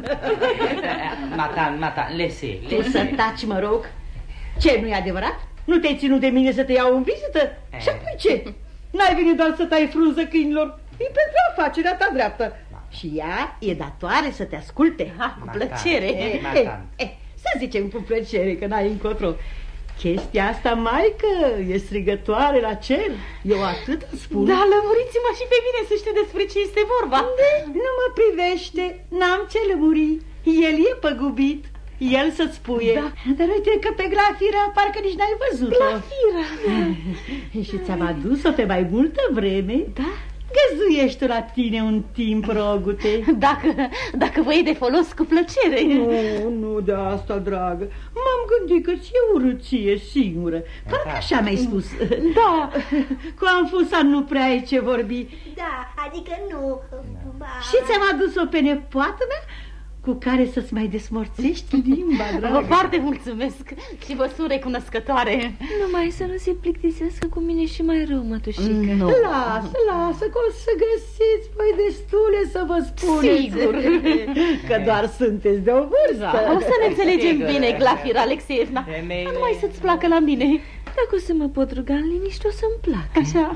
Mata, lese. Tu să taci, mă rog. Ce, nu-i adevărat? Nu te-ai ținut de mine să te iau în vizită? Și apoi ce? N-ai venit doar să tai frunză câinilor? E pentru afacerea ta dreaptă. Și ea e datoare să te asculte. Cu plăcere. Să zicem cu plăcere, că n-ai încotro. Chestia asta, maică, e strigătoare la cer. Eu atât spun. Da, lămuriți-mă și pe mine să știu despre ce este vorba. Nu mă privește, n-am ce lămuri. El e păgubit. El să-ți spuie. Da. Dar uite că pe Glafira parcă nici n-ai văzut-o. Glafira? Și ți-am adus-o pe mai multă vreme. Da? Găzuiește la tine un timp, rogute. Dacă vă e de folos, cu plăcere. Nu de asta, dragă. M-am gândit că ți-e urâție singură. Parcă așa mi-ai spus. Da. Cu Anfusa nu prea ai ce vorbi. Da, adică nu. Și ți-am adus-o pe nepoată mea cu care să-ți mai desmorțești limba, dragă. Foarte mulțumesc și vă sunt recunoscătoare. Numai să nu se plictisească cu mine și mai rău, mătușică. No. Lasă, că o să găsiți voi destule să vă spuneți. Sigur. Că doar sunteți de o vârstă. Da, o să ne înțelegem bine, Glafira Alexeevna. Numai să-ți placă la mine. Dacă o să mă pot ruga în liniște, o să-mi placă. Așa.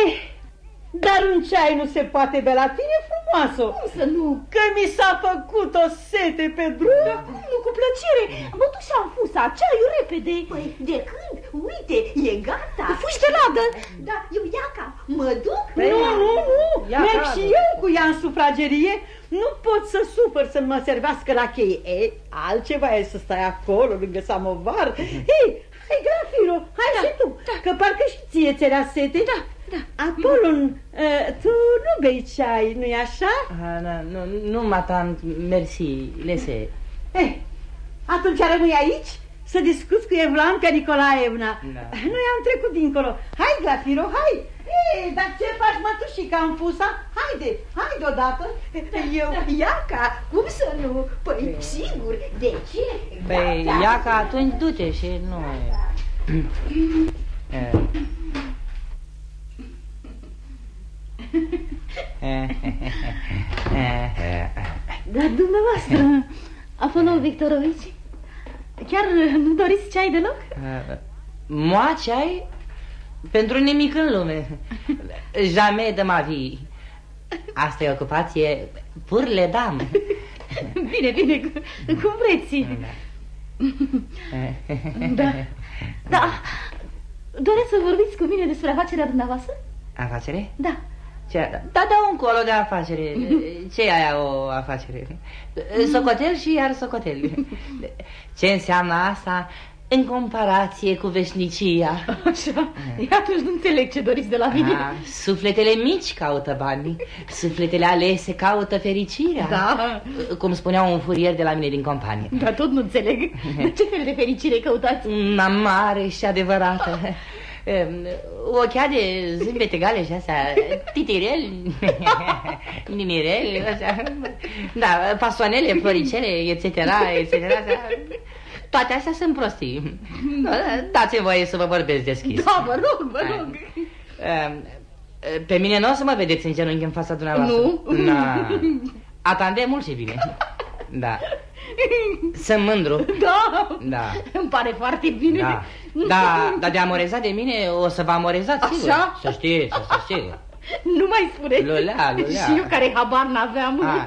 Dar un ceai nu se poate bea la tine, frumoasă. Cum să nu? Că mi s-a făcut o sete pe drum. Da, cum nu, cu plăcere. Mă duc și Anfusa, ceaiul repede. Păi, de când? Uite, e gata. Fugi de ladă. Da, eu, Iaca, mă duc? Nu. Merg și eu cu ea în sufragerie. Nu pot să sufăr să mă servească la cheie. Altceva e să stai acolo lângă samovar. Hai, Glafiro, hai și tu, că parcă și ție ți-era sete. Apolon, tu nu bei ceai, nu-i așa? Nu, madame, mersi, lese. Atunci rămâi aici să discuți cu Evlampia Nicolaevna. Noi am trecut dincolo. Hai, Glafiro, hai! Dar ce faci, mătușica, am fusa? Haide odată. Iaca, cum să nu? Păi, sigur, de ce? Păi, Iaca, atunci du-te și nu... Dar dumneavoastră, Apolon Victorovici, chiar nu doriți ceai deloc? Moi, ceai? Pentru nimic în lume. Jamais de ma vie. Asta e ocupație pour les dames. Bine, cum vreți. Da. Doreți să vorbiți cu mine despre afacerea dumneavoastră? Afacere? Da. Da, încolo de afacere. Ce e aia o afacere? Socotel și iar socotel. Ce înseamnă asta în comparație cu veșnicia? Așa, atunci nu înțeleg ce doriți de la mine. Sufletele mici caută banii, sufletele alese caută fericirea. Da. Cum spunea un furier de la mine din companie. Dar tot nu înțeleg. De ce fel de fericire căutați? Una mare și adevărată. Ochea de zâmbete egale și astea, titireli, nimireli, da, pasoanele, floricele, etc. Toate astea sunt prostii. Dați-mi voie să vă vorbesc deschis. Da, vă rog. Pe mine nu o să mă vedeți în genunchi în fața dumneavoastră. Nu. Atande mult și bine. Da. Sunt mândru. Da. Îmi pare foarte bine. Dar de amorezat de mine o să vă amorezați, sigur. Așa? Să știți. Nu mai spuneți. Lulea. Și eu care habar n-aveam.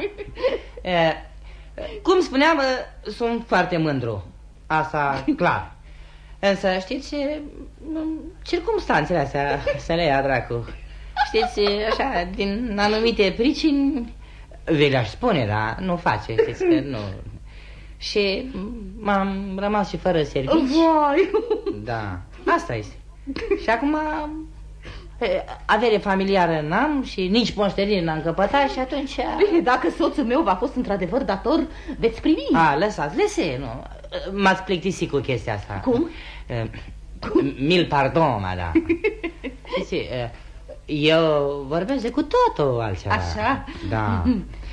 Cum spuneam, sunt foarte mândru. Asta, clar. Însă, știți, circumstanțele astea să le ia dracu. Știți, așa, din anumite pricini, vi le-aș spune, dar nu face, știți că nu. Și m-am rămas și fără servici. Vai! Da, asta este. Și acum avere familiară n-am și nici moștenire n-am căpătat și atunci... Bine, dacă soțul meu v-a fost într-adevăr dator, veți primi. Lăsați, nu. M-ați plictisit cu chestia asta. Cum? Mil pardon, madame. Știți, eu vorbesc de cu totul altceva. Așa? Da.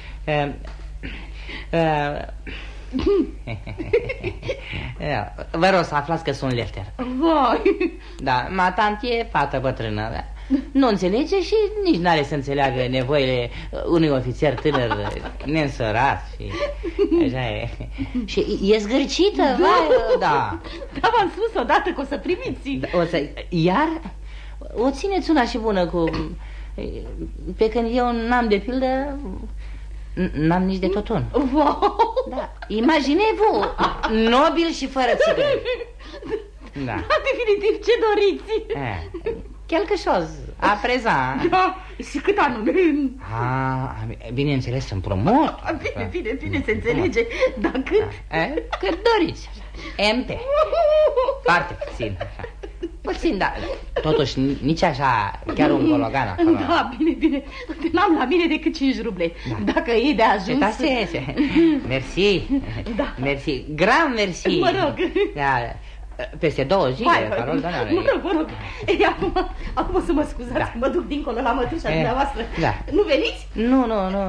Vă rog să aflați că sunt lefter. Vai. Da, ma tante e fată bătrână, da. Nu înțelege și nici n-are să înțeleagă nevoile unui ofițer tânăr neînsărat și așa e. Și e zgârcită, da. Da, v-am spus odată că o să primiți. Iar o țineți una și bună cu... Pe când eu n-am de pildă... N-am nici de totun. Da. Imaginez-vă, nobil și fără țigări. Da. Definitiv, ce doriți? Quelque chose, a prezent. Da, și cât anume? Bineînțeles, sunt promot. Bine, se înțelege. Dar cât? Cât doriți. MP. Foarte puțin. Puțin, da. Totuși, nici așa, chiar un gologan acolo. Da, bine. N-am la mine decât 5 ruble. Dacă e de ajuns. Mersi. Da. Mersi, grand mersi. Mă rog. Da. Peste 2 zile, parol, Mă rog. Acum o să mă scuzați că mă duc dincolo la mătușa dumneavoastră. Nu veniți? Nu.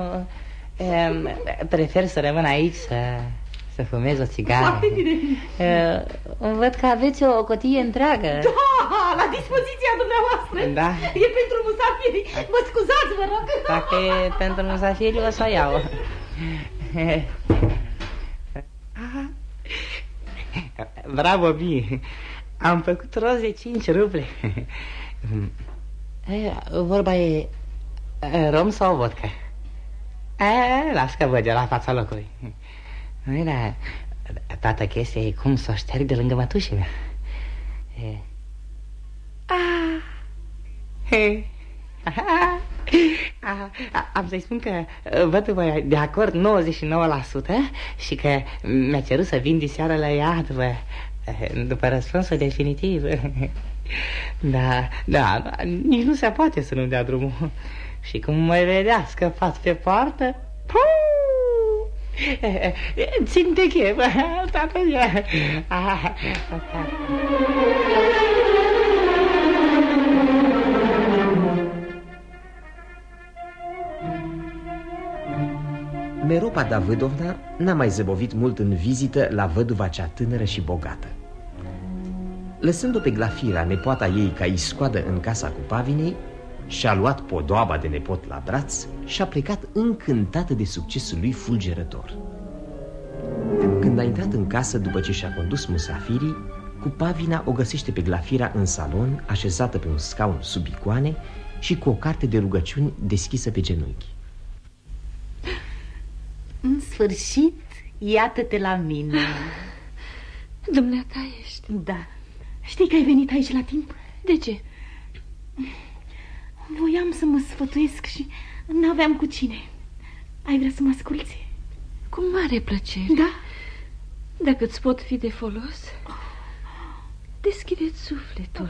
Prefer să rămân aici să fumez o țigară. Foarte bine. Văd că aveți o cutie întreagă. Da, la dispoziția dumneavoastră. Da. E pentru musafiri. Mă scuzați, vă rog. Dacă e pentru musafiri, o să o iau. Bravo, bine. Am făcut rost de 5 ruble. Vorba e rom sau vodka? Las că văd eu la fața locului. Dar toată chestia e cum să o șterg de lângă mătușii mea. Am să-i spun că văd voi de acord 99% și că mi-a cerut să vin diseară la ea după răspunsul definitiv. Da, nici nu se poate să nu dea drumul. Și cum mă vedea scăpat pe poartă, țin de chef. Meropa Davidovna n-a mai zăbovit mult în vizită la văduva cea tânără și bogată. Lăsând-o pe Glafira, nepoata ei, ca iscoadă în casa cu Pavinei, și-a luat podoaba de nepot la braț și a plecat încântată de succesul lui fulgerător. Când a intrat în casă după ce și-a condus musafirii, cu Pavina o găsește pe Glafira în salon, așezată pe un scaun sub icoane și cu o carte de rugăciuni deschisă pe genunchi. În sfârșit, iată-te la mine. Dumneata ești? Da. Știi că ai venit aici la timp? De ce? Voiam să mă sfătuiesc și n-aveam cu cine. Ai vrea să mă asculți? Cu mare plăcere. Da? Dacă îți pot fi de folos, deschide-ți sufletul.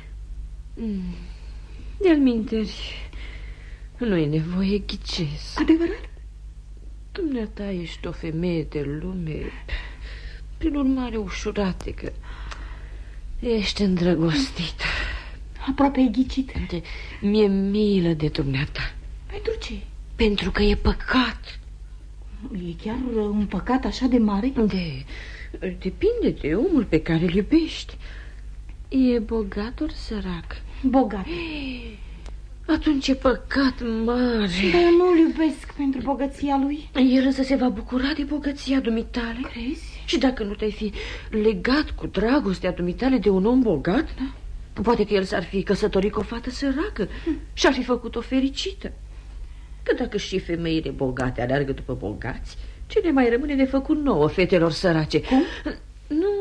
De-al minteri, nu e nevoie, ghicesc. Adevărat? Dumneata ești o femeie de lume, prin urmare ușurate că ești îndrăgostită. Aproape ai ghicit. Mi-e milă de dumneata. Pentru ce? Pentru că e păcat. E chiar un păcat așa de mare? Depinde de omul pe care îl iubești. E bogat ori sărac? Bogat. Atunci e păcat mare. Dar eu nu-l iubesc pentru bogăția lui. El însă se va bucura de bogăția dumitale. Crezi? Și dacă nu te-ai fi legat cu dragostea dumitale de un om bogat, poate că el s-ar fi căsătorit cu o fată săracă și ar fi făcut-o fericită. Că dacă și femeile bogate aleargă după bogați, ce ne mai rămâne de făcut nouă fetelor sărace? Cum? Nu,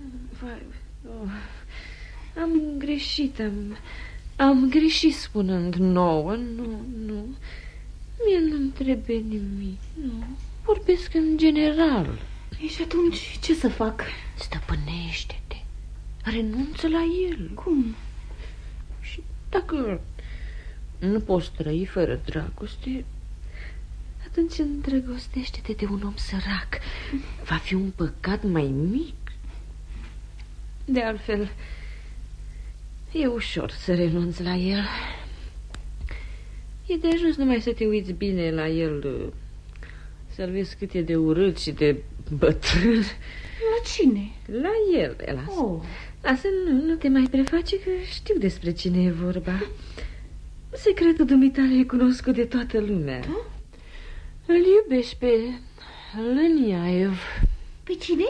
am greșit, am greșit spunând nouă, nu. Mie nu-mi trebuie nimic, nu. Vorbesc în general. Și atunci ce să fac? Stăpânește-te, renunță la el. Cum? Și dacă nu poți trăi fără dragoste, atunci îndrăgostește-te de un om sărac. Va fi un păcat mai mic. De altfel, e ușor să renunți la el. E de ajuns numai să te uiți bine la el, să-l vezi cât e de urât și de bătrân. La cine? La el, lasă. Lasă, nu te mai preface că știu despre cine e vorba. Secretul dumitale e cunoscut de toată lumea. Îl iubești pe Lăniaev. Pe cine?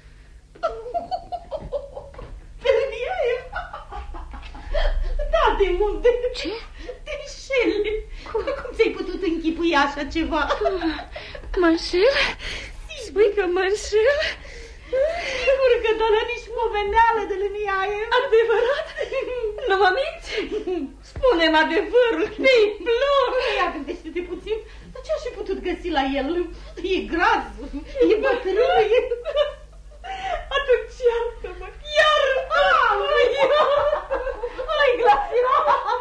Pe Lăniaev? Da, de unde? Ce? Te înșeli. Cum ți-ai putut închipui așa ceva? Mă înșel? Spui că mă înșel? Sigur că doar nici pomeneală de Lăniaev. Adevărat? Nu mă minți? Spune-mi adevărul, te implor. Ia gândește-te puțin. Dar ce-aș fi putut găsi la el? E gras, e bătrân, e... Atunci iartă-mă, iartă-mă! Hai, Glafira!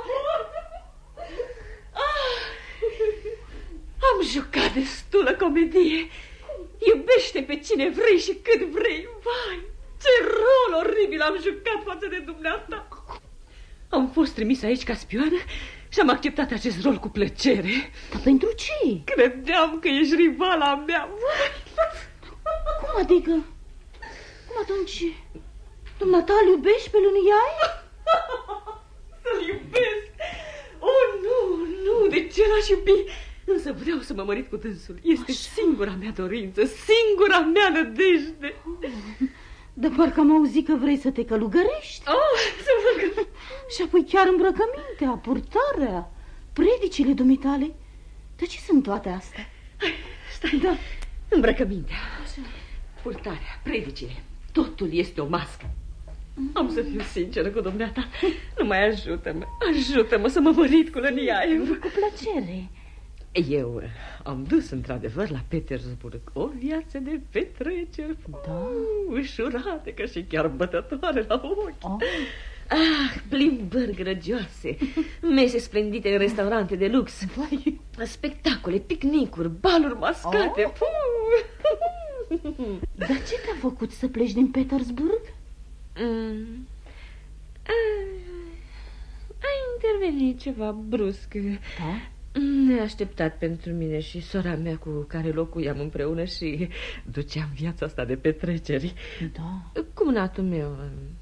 Am jucat destulă comedie. Iubește pe cine vrei și cât vrei. Vai, ce rol oribil am jucat față de dumneata. Am fost trimis aici ca spioană și am acceptat acest rol cu plăcere. Dar pentru ce? Credeam că ești rivala mea. Cum adică? Cum atunci? Dumneata îl iubești pe Lăniaev? Să-l iubesc? Oh, nu, de ce l-aș iubi? Însă vreau să mă mărit cu dânsul. Este singura mea dorință, singura mea nădejde. Dar parcă am auzit că vrei să te călugărești. Să mă... Și apoi chiar îmbrăcămintea, purtarea, predicile dumitale. De ce sunt toate astea? Stai, da. Îmbrăcămintea, purtarea, predicile, totul este o mască. Am să fiu sinceră cu dumneata. Numai ajută-mă să mă mărit cu Lăniaev. Cu plăcere. Eu am dus într-adevăr la Petersburg o viață de petreceri, ușurate, ca și chiar bătătoare la ochi. Plimbări grăgioase, mese splendide în restaurante de lux, spectacole, picnicuri, baluri mascate. Dar ce te-a făcut să pleci din Petersburg? A intervenit ceva brusc. Da? Neașteptat pentru mine și sora mea cu care locuiam împreună și duceam viața asta de petreceri. Da. Cumnatul meu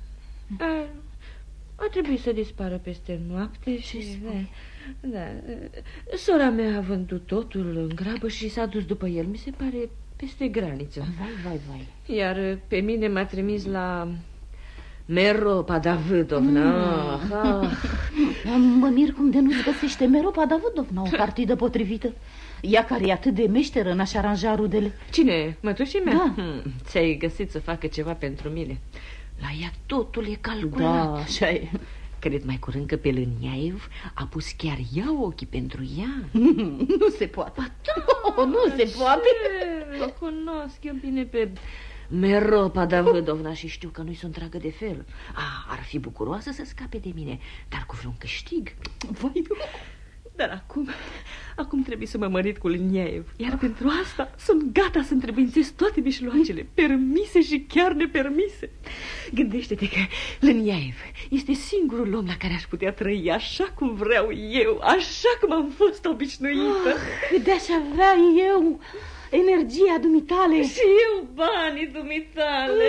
a trebuit să dispară peste noapte și... Da. Sora mea a vândut totul în grabă și s-a dus după el, mi se pare, peste graniță. Vai. Iar pe mine m-a trimis la Meropa Davidovna. Mă mir cum de nu-ți găsește Meropa Davidovna o partidă potrivită. Ea care e atât de meșteră în a-și aranja rudele. Cine? Mătușii mea? Da. Ți-ai găsit să facă ceva pentru mine. La ea totul e calculat. Da, așa e. Cred mai curând că pe Lâniaev a pus chiar ea ochii pentru ea. Nu se poate. Nu se poate. O cunosc eu bine pe Meropa Davidovna și știu că nu-i sunt tragă de fel. Ar fi bucuroasă să scape de mine, dar cu vreun câștig. Vai, dar acum trebuie să mă mărit cu Lâniaev. Iar pentru asta sunt gata să întrebuințez toate mijloacele, permise și chiar nepermise. Gândește-te că Lâniaev este singurul om la care aș putea trăi așa cum vreau eu, așa cum am fost obișnuită. Cât de-aș avea eu energia dumitale. Și eu banii dumitale.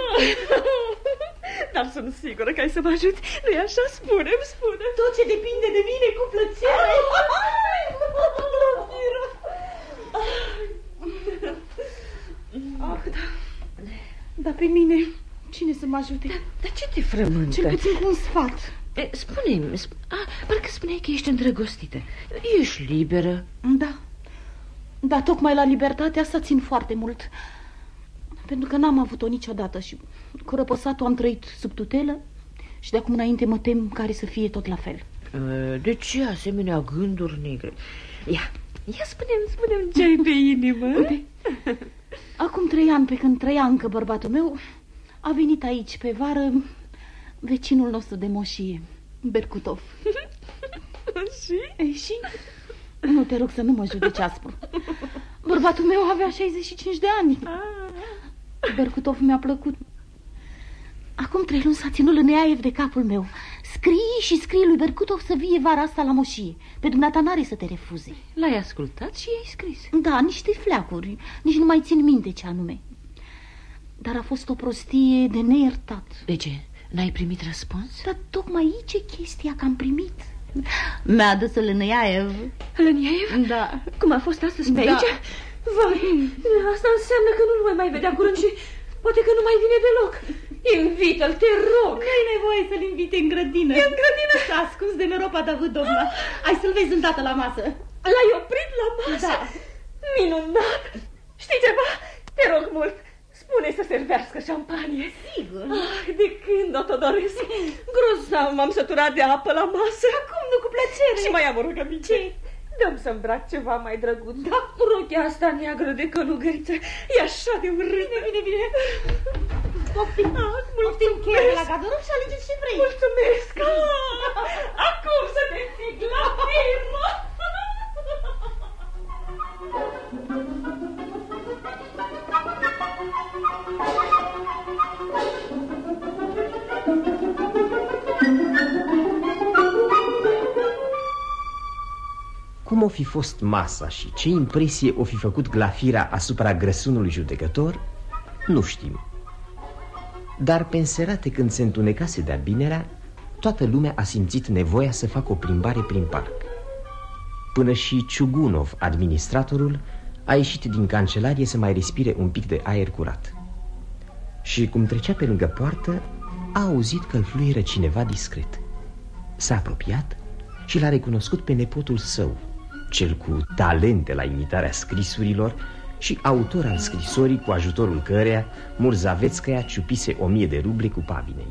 Dar sunt sigură că ai să mă ajuți. Nu-i așa? Spune-mi. Tot ce depinde de mine, cu plăcere. Dar pe mine cine să mă ajute? Dar ce te frământă? Cel puțin cu un sfat. Spune-mi, parcă spuneai că ești îndrăgostită. Ești liberă? Da. Dar tocmai la libertatea asta țin foarte mult. Pentru că n-am avut-o niciodată și cu răposatul am trăit sub tutelă și de acum înainte mă tem care să fie tot la fel. De ce asemenea gânduri negre? Ia spune-mi ce ai pe inimă. Uite, acum 3 ani, pe când trăia încă bărbatul meu, a venit aici pe vară vecinul nostru de moșie, Bercutov. Și? Nu, te rog să nu mă judeci aspru. Bărbatul meu avea 65 de ani. Bercutov mi-a plăcut. Acum 3 luni s-a ținut Lâniaev de capul meu. Scrie lui Bercutov să vie vara asta la moșie. Pe dumneata n-are să te refuze. L-ai ascultat și i-ai scris? Da, niște fleacuri. Nici nu mai țin minte ce anume. Dar a fost o prostie de neiertat. De ce? N-ai primit răspuns? Dar tocmai aici e chestia, că am primit. Mi-a adus Lâniaev. Lâniaev? Da. Cum a fost astăzi pe aici? Vai, asta înseamnă că nu-l voi mai vedea curând și poate că nu mai vine deloc. Invită-l, te rog. Nu-i nevoie să-l invite în grădină. E în grădină? S-a ascuns de Meropa Davidovna. Ai să-l vezi îndată la masă. L-ai oprit la masă? Da. Minunat. Știi ceva? Te rog mult, spune să servească șampanie. Sigur. De când o tot doresc? Grozav m-am săturat de apă la masă. Acum nu, cu plăcere. Și mai am o rugăminte. Ce? Dă-mi să îmbrac ceva mai drăguț. Da, rochia asta neagră de călugăriță e așa de urâtă. Bine. Poftim chiar la garderob și alegeți ce vrei. Mulțumesc. Acum să te țig la firmă. Cum o fi fost masa și ce impresie o fi făcut Glafira asupra grăsunului judecător, nu știm. Dar pe înserate, când se întunecase de-a binerea, toată lumea a simțit nevoia să facă o plimbare prin parc. Până și Ciugunov, administratorul, a ieșit din cancelarie să mai respire un pic de aer curat. Și cum trecea pe lângă poartă, a auzit că îl fluieră cineva discret. S-a apropiat și l-a recunoscut pe nepotul său, cel cu talente la imitarea scrisurilor și autor al scrisorii cu ajutorul căreia Murzavetskaya ciupise 1000 de ruble cu pavinei.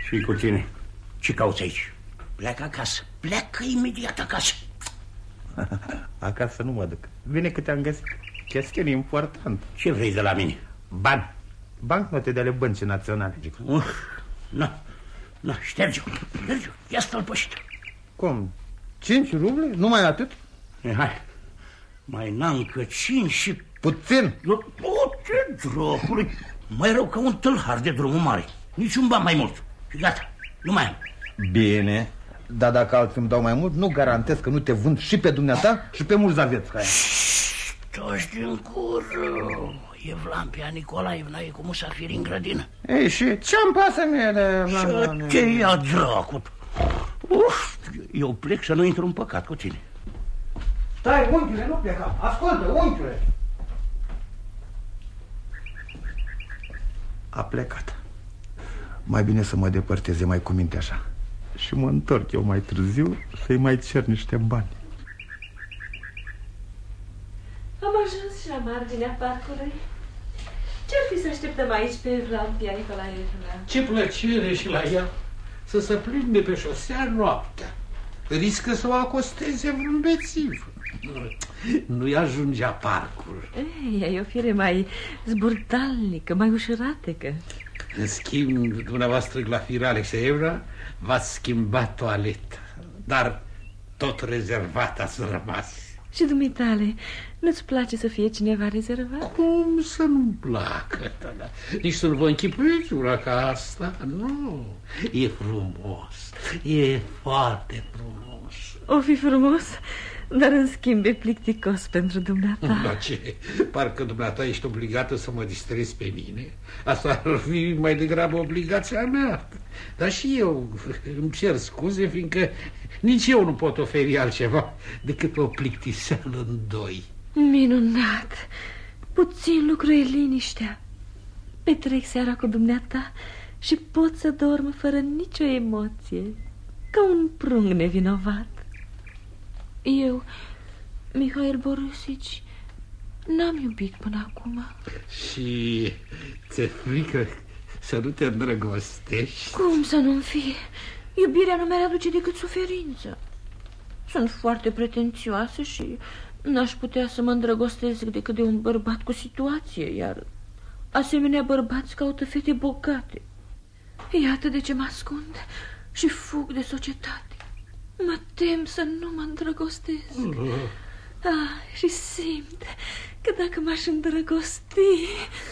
Și cu tine? Ce cauți aici? Pleacă acasă. Pleacă imediat acasă. Acasă nu mă duc. Bine că te-am găsit. Chestiune important. Ce vrei de la mine? Bani. Bancnote de ale băncii naționale. Nu, șterge-o. Ia stălpășit. Cum? 5 ruble? Numai atât? Hai. Mai n-am că 5 și... Puțin? Ce dracului? Mai rău ca un tâlhar de drumul mare. Niciun ban mai mult. Și gata, nu mai am. Bine, dar dacă alții îmi dau mai mult, nu garantez că nu te vând și pe dumneata și pe Murzaveț. Toți din gură. Evlampia Nicolaevna e cu musafiri în grădină. Ei, și ce-mi pasă mie de... Și te ia dracu. Eu plec să nu intru în păcat cu tine. Stai, unchiule, nu pleca. Ascultă, unchiule. A plecat. Mai bine să mă depărteze mai cu minte așa. Și mă întorc eu mai târziu să-i mai cer niște bani. Am ajuns și la marginea parcului. Ce-ar fi să așteptăm aici pe Evlampia Nicolaevna? Ce plăcere și la ea să se plimbe pe șosea noaptea. Riscă să o acosteze vreun bețiv. Nu-i ajungea parcul. Ea e o fire mai zburtalnică, mai ușuratecă. În schimb, dumneavoastră, Glafira Alexeevna, v-ați schimbat toaleta, dar tot rezervat ați rămas. Și dumitale, nu-ți place să fie cineva rezervat? Cum să nu-mi placă? Nici să nu vă închipuiți una ca asta. Nu, e frumos, e foarte frumos. O fi frumos, dar în schimb e plicticos pentru dumneata. La ce? Parcă dumneata ești obligată să mă distrezi pe mine. Asta ar fi mai degrabă obligația mea. Dar și eu îmi cer scuze, fiindcă nici eu nu pot oferi altceva decât o plictiseală în doi. Minunat! Puțin lucru e liniștea. Petrec seara cu dumneata și pot să dorm fără nicio emoție, ca un prunc nevinovat. Eu, Mihail Borisici, n-am iubit până acum. Și ți-e frică să nu te îndrăgostești? Cum să nu-mi fie? Iubirea nu mi-ar aduce decât suferință. Sunt foarte pretențioasă și n-aș putea să mă îndrăgostesc decât de un bărbat cu situație, iar asemenea bărbați caută fete bogate. Iată de ce mă ascund și fug de societate. Mă tem să nu mă îndrăgostesc. Și simt că dacă m-aș îndrăgosti...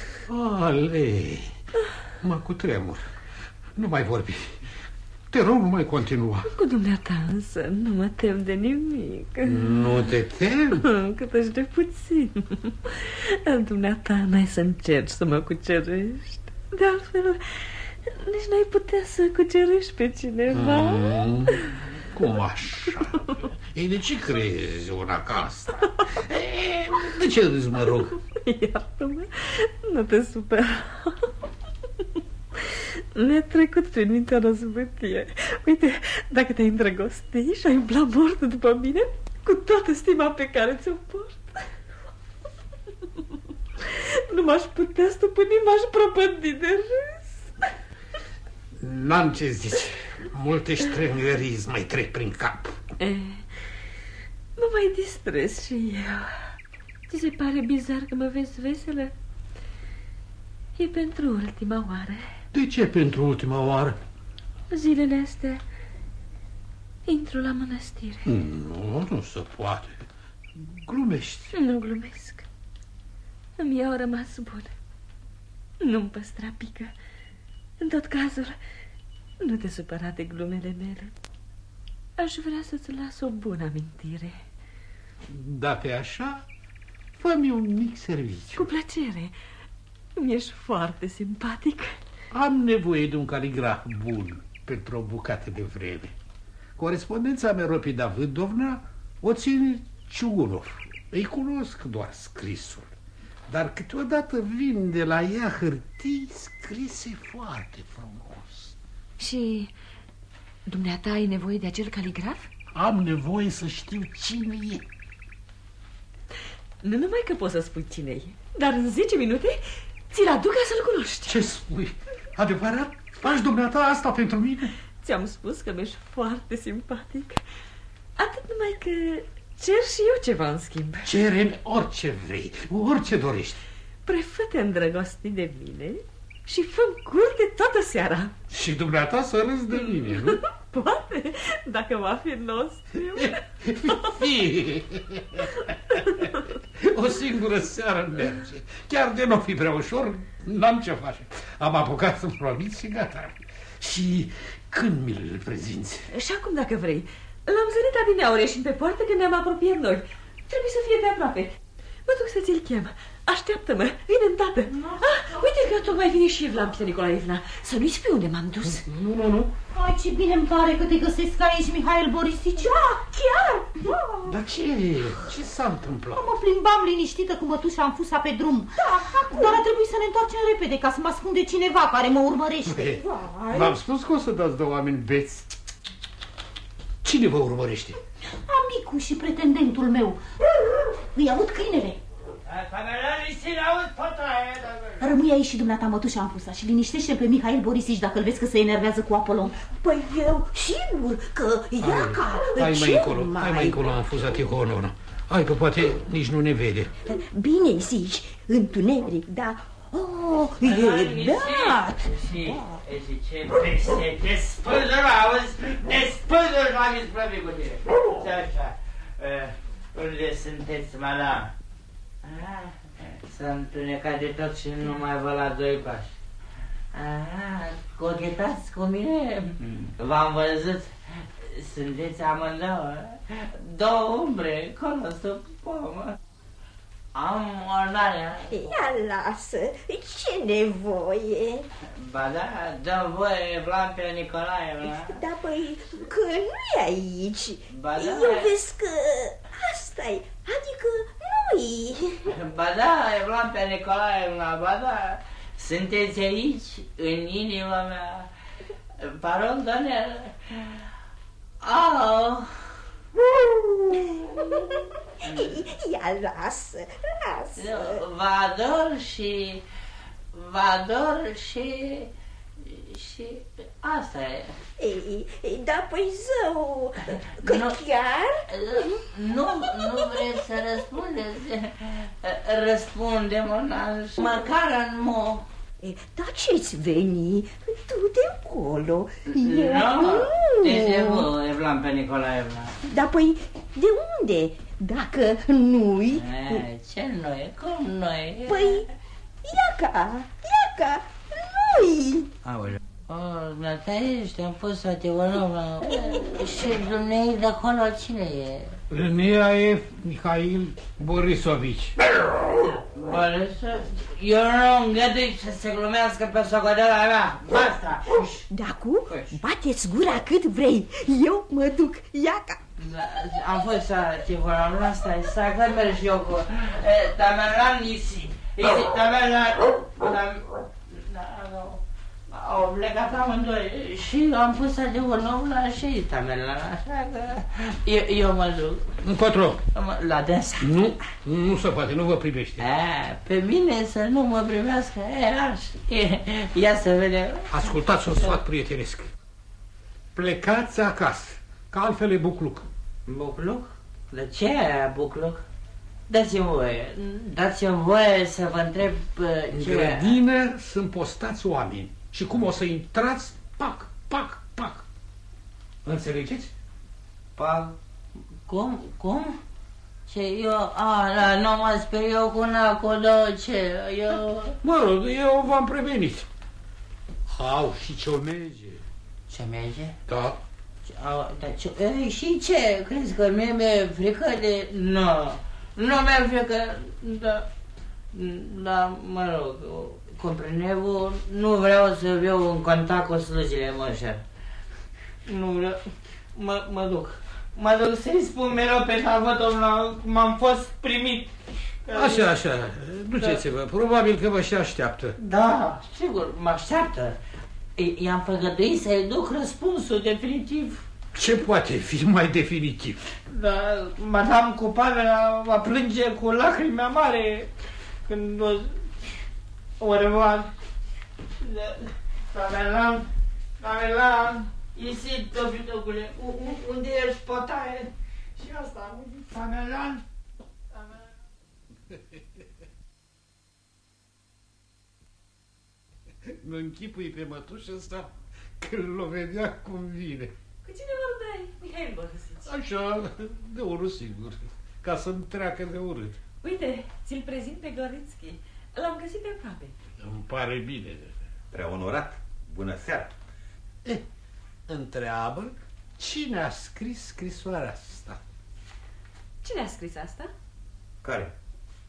Ale, mă cutremur. Nu mai vorbi. Te rog, nu mai continua. Cu dumneata însă nu mă tem de nimic. Nu te tem? Cât de puțin. Dumneata n-ai să încerci să mă cucerești. De altfel, nici n-ai putea să cucerești pe cineva. Cum așa? Ei, de ce crezi una ca asta? De ce râzi, mă rog? Iartă-mă, nu te supera. Mi-a trecut prin mintea răzbătie. Uite, dacă te-ai îndrăgosti și ai umbla mort după mine, cu toată stima pe care ți-o port, nu m-aș putea stăpâni, m-aș prăpădi de râs. N-am ce zici. Multe ștrengării îți mai trec prin cap. Mă mai distrez și eu. Ți se pare bizar că mă vezi veselă? E pentru ultima oară. De ce pentru ultima oară? Zilele astea intru la mănăstire. Nu se poate. Glumești. Nu glumesc. Îmi iau rămas bun. Nu-mi păstra pică. În tot cazul, nu te supăra de glumele mele. Aș vrea să-ți las o bună amintire. Dacă e așa, fă-mi un mic serviciu. Cu plăcere. Mi-ești foarte simpatic. Am nevoie de un caligraf bun pentru o bucată de vreme. Corespondența mea, Ropi Davidovna, o ține Ciugulov. Îi cunosc doar scrisul, dar câteodată vin de la ea hârtii scrise foarte frumos. Și dumneata ai nevoie de acel caligraf? Am nevoie să știu cine e. Nu numai că poți să spui cine e, dar în 10 minute ți-l aduc ca să-l cunoști. Ce spui? Adevărat? Faci dumneata asta pentru mine? Ți-am spus că mi-ești foarte simpatic. Atât numai că cer și eu ceva în schimb. Cere orice vrei, orice dorești. Prefă-te îndrăgosti de mine și fă-mi curte toată seara. Și dumneata să râzi de mine, nu? Poate, dacă va fi nostru. Fie. O singură seară merge. Chiar de n-o fi prea ușor, n-am ce face. Am apucat să-mi promit și gata. Și când mi-l prezinți? Și acum, dacă vrei. L-am zărit adineauri ieșind pe poartă când ne-am apropiat noi. Trebuie să fie pe aproape. Mă duc să ți-l chem. Așteaptă-mă, vine îndată. Uite că tocmai vine și Evlampia Nicolaevna. Să nu-i spui unde m-am dus. Nu. Ai, ce bine îmi pare că te găsesc aici, Mihail Borisici. Da, chiar. Dar ce s-a întâmplat? Mă plimbam liniștită cu mătușa Anfusa pe drum. Da, acum. Doar a trebuit să ne întoarcem repede ca să mă ascunde cineva care mă urmărește. V-am spus că o să dați de oameni beți. Cine vă urmărește? Amicul și pretendentul meu. Îi aud câinele. Rămâi aici și dumneata, mătușa Anfusa, și liniștește pe Mihail Borisici dacă îl vezi că se enervează cu Apolon. Păi eu, sigur, că Iaca... Hai mai încolo, Anfusa Tihonovna. Hai că poate nici nu ne vede. Bine zici, întuneric, da. Oh, e dat. Și ce peste, te spâldură, auzi? Te spâldură, m-am isprăvit cu tine. Așa, unde sunteți, madame? S-a întunecat de tot și nu mai vă la 2 pași. Cochetați cu mine? V-am văzut. Sunteți amândouă. 2 umbre, acolo sub pomă. Am onoarea. Ia lasă, ce nevoie? Ba da, dă voie Evlampia Nicolaevna. Da, păi, că nu-i aici. Ba da. Eu vezi că asta-i, adică nu-i. Ba da, Evlampia Nicolaevna, ba da. Sunteți aici, în inima mea. Pardon, doamne. Au. Ia lasă. Vă ador și asta e. Da, păi zău, că chiar? Nu vreți să răspundeți? Răspundem, măcar în mo. Dar ce-ți veni? Tu de încolo. Nu, de vă, Evlampia Nicolaevna. Da, păi, de unde? Dacă nu-i... Ce noi? Cum noi? Păi, Iaca, nu-i. Aoleu. Dumneata ești, am fost să te urmă. Și dumnei de acolo cine e? Ea e Mihail Borisovici. Eu nu îngădui să se glumească pe socoteala mea. Basta! Dacu, bateți gura cât vrei. Eu mă duc, Iaca. Am fost să te vorbim asta, să că merg și eu cu Tamerlan Nisi. Au plecat amândoi și am pus de un om la și Tamerlan, așa că eu mă duc. Încotro? La dânsa. Nu se poate, nu vă primește. Pe mine să nu mă primească, ia să vedem. Ascultați un sfat prietenesc. Plecați acasă, că altfel e bucluc. Bucluc? De ce e bucluc? Dați-mi voie să vă întreb În ce... grădină sunt postați oameni și cum o să intrați, pac, pac, pac. Înțelegeți? Pac? Cum? Ce eu... nu mă sper eu cu una, cu 2, ce? Eu... Mă rog, eu v-am prevenit. Au, și ce o merge. Ce merge? Da. Și ce? Crezi că mie mi-e frică de... Nu mi-e frică, dar mă rog, comprenevă, nu vreau să viu în contact cu slujile mășer. Nu vreau, mă duc să-i spun mereu pe Tavătovna cum am fost primit. Așa, duceți-vă, probabil că vă și așteaptă. Da, sigur, mă așteaptă. I-am făgăduit să-i duc răspunsul definitiv. Ce poate fi mai definitiv? Da, Madame Cupavela va plânge cu lacrimi mare când o revoar. Tamerlan, Isid, Tofitocule, unde ești, potaie? Și asta, Tamerlan. Mă închipui pe mătușă ăsta când l-o vedea cum vine. Cu cine vorbeai, Mihail Borisici? Așa, de unul singur, ca să-mi treacă de urât. Uite, ți-l prezint pe Gloritski. L-am găsit de aproape. Îmi pare bine. Prea onorat. Bună seara. Întreabă cine a scris scrisoarea asta. Cine a scris asta? Care?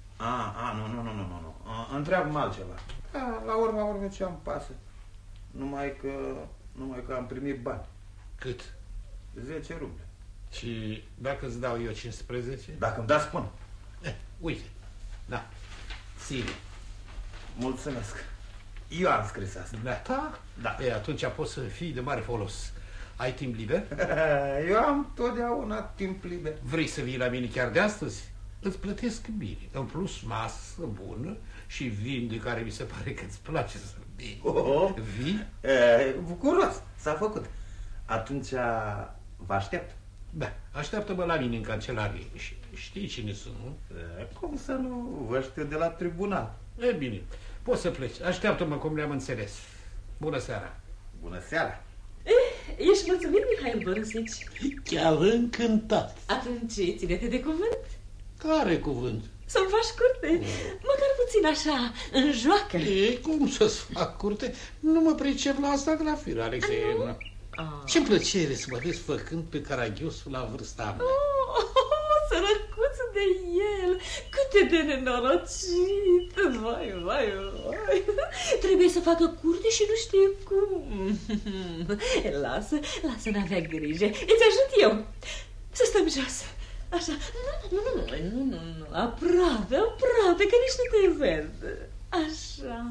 Nu. Întreabă-mă altceva. La urmă ce-am pasă. Numai că am primit bani. Cât? 10 ruble. Și dacă îți dau eu 15? Dacă îmi dați, spun. Uite, da, ține. Mulțumesc. Eu am scris asta. Da? Da. Atunci poți să fii de mare folos. Ai timp liber? Eu am totdeauna timp liber. Vrei să vii la mine chiar de astăzi? Îți plătesc bine. În plus, masă bună și vin de care mi se pare că îți place să bei. Vii? Bucuros. S-a făcut. Atunci vă aștept. Da, așteaptă-mă la mine în cancelarie. Știi cine sunt, nu? Cum să nu? Vă știu de la tribunal. E bine, poți să pleci. Așteaptă-mă cum le-am înțeles. Bună seara. Bună seara. Ești mulțumit, Mihail Borisici? Chiar încântat. Atunci, ține-te de cuvânt. Care cuvânt? Să-mi faci curte, măcar puțin așa, în joacă. Cum să-ți fac curte? Nu mă pricep la asta, Glafira Alexeevna. Ce-mi plăcere să mă vezi făcând pe Caragiosul la vârsta mea. Sărăcuț de el, cât de nenorocit. Vai. Trebuie să facă curte și nu știe cum. Lasă, n-avea grijă. Îți ajut eu. Să stăm jos. Așa. Nu. Aproape, că nici nu te văd. Așa.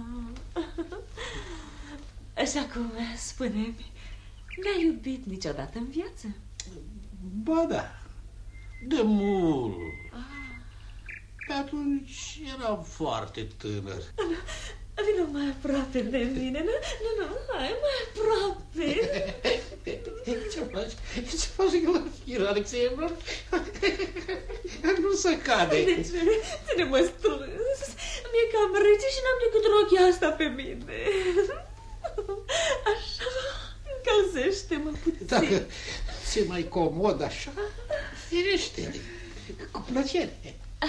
Și acum, spune-mi, n-ai iubit niciodată în viață? Ba da, de mult. Pe atunci eram foarte tânăr. Vino mai aproape de mine, nu, hai mai aproape. Ce faci, Glafira Alexeevna? Nu se cade. De ce? Ține-mă strâns. Mi-e cam rece și n-am decât rochia asta pe mine. Așa, încălzește-mă puțin. Dacă ți-e mai comod așa, firește, cu plăcere.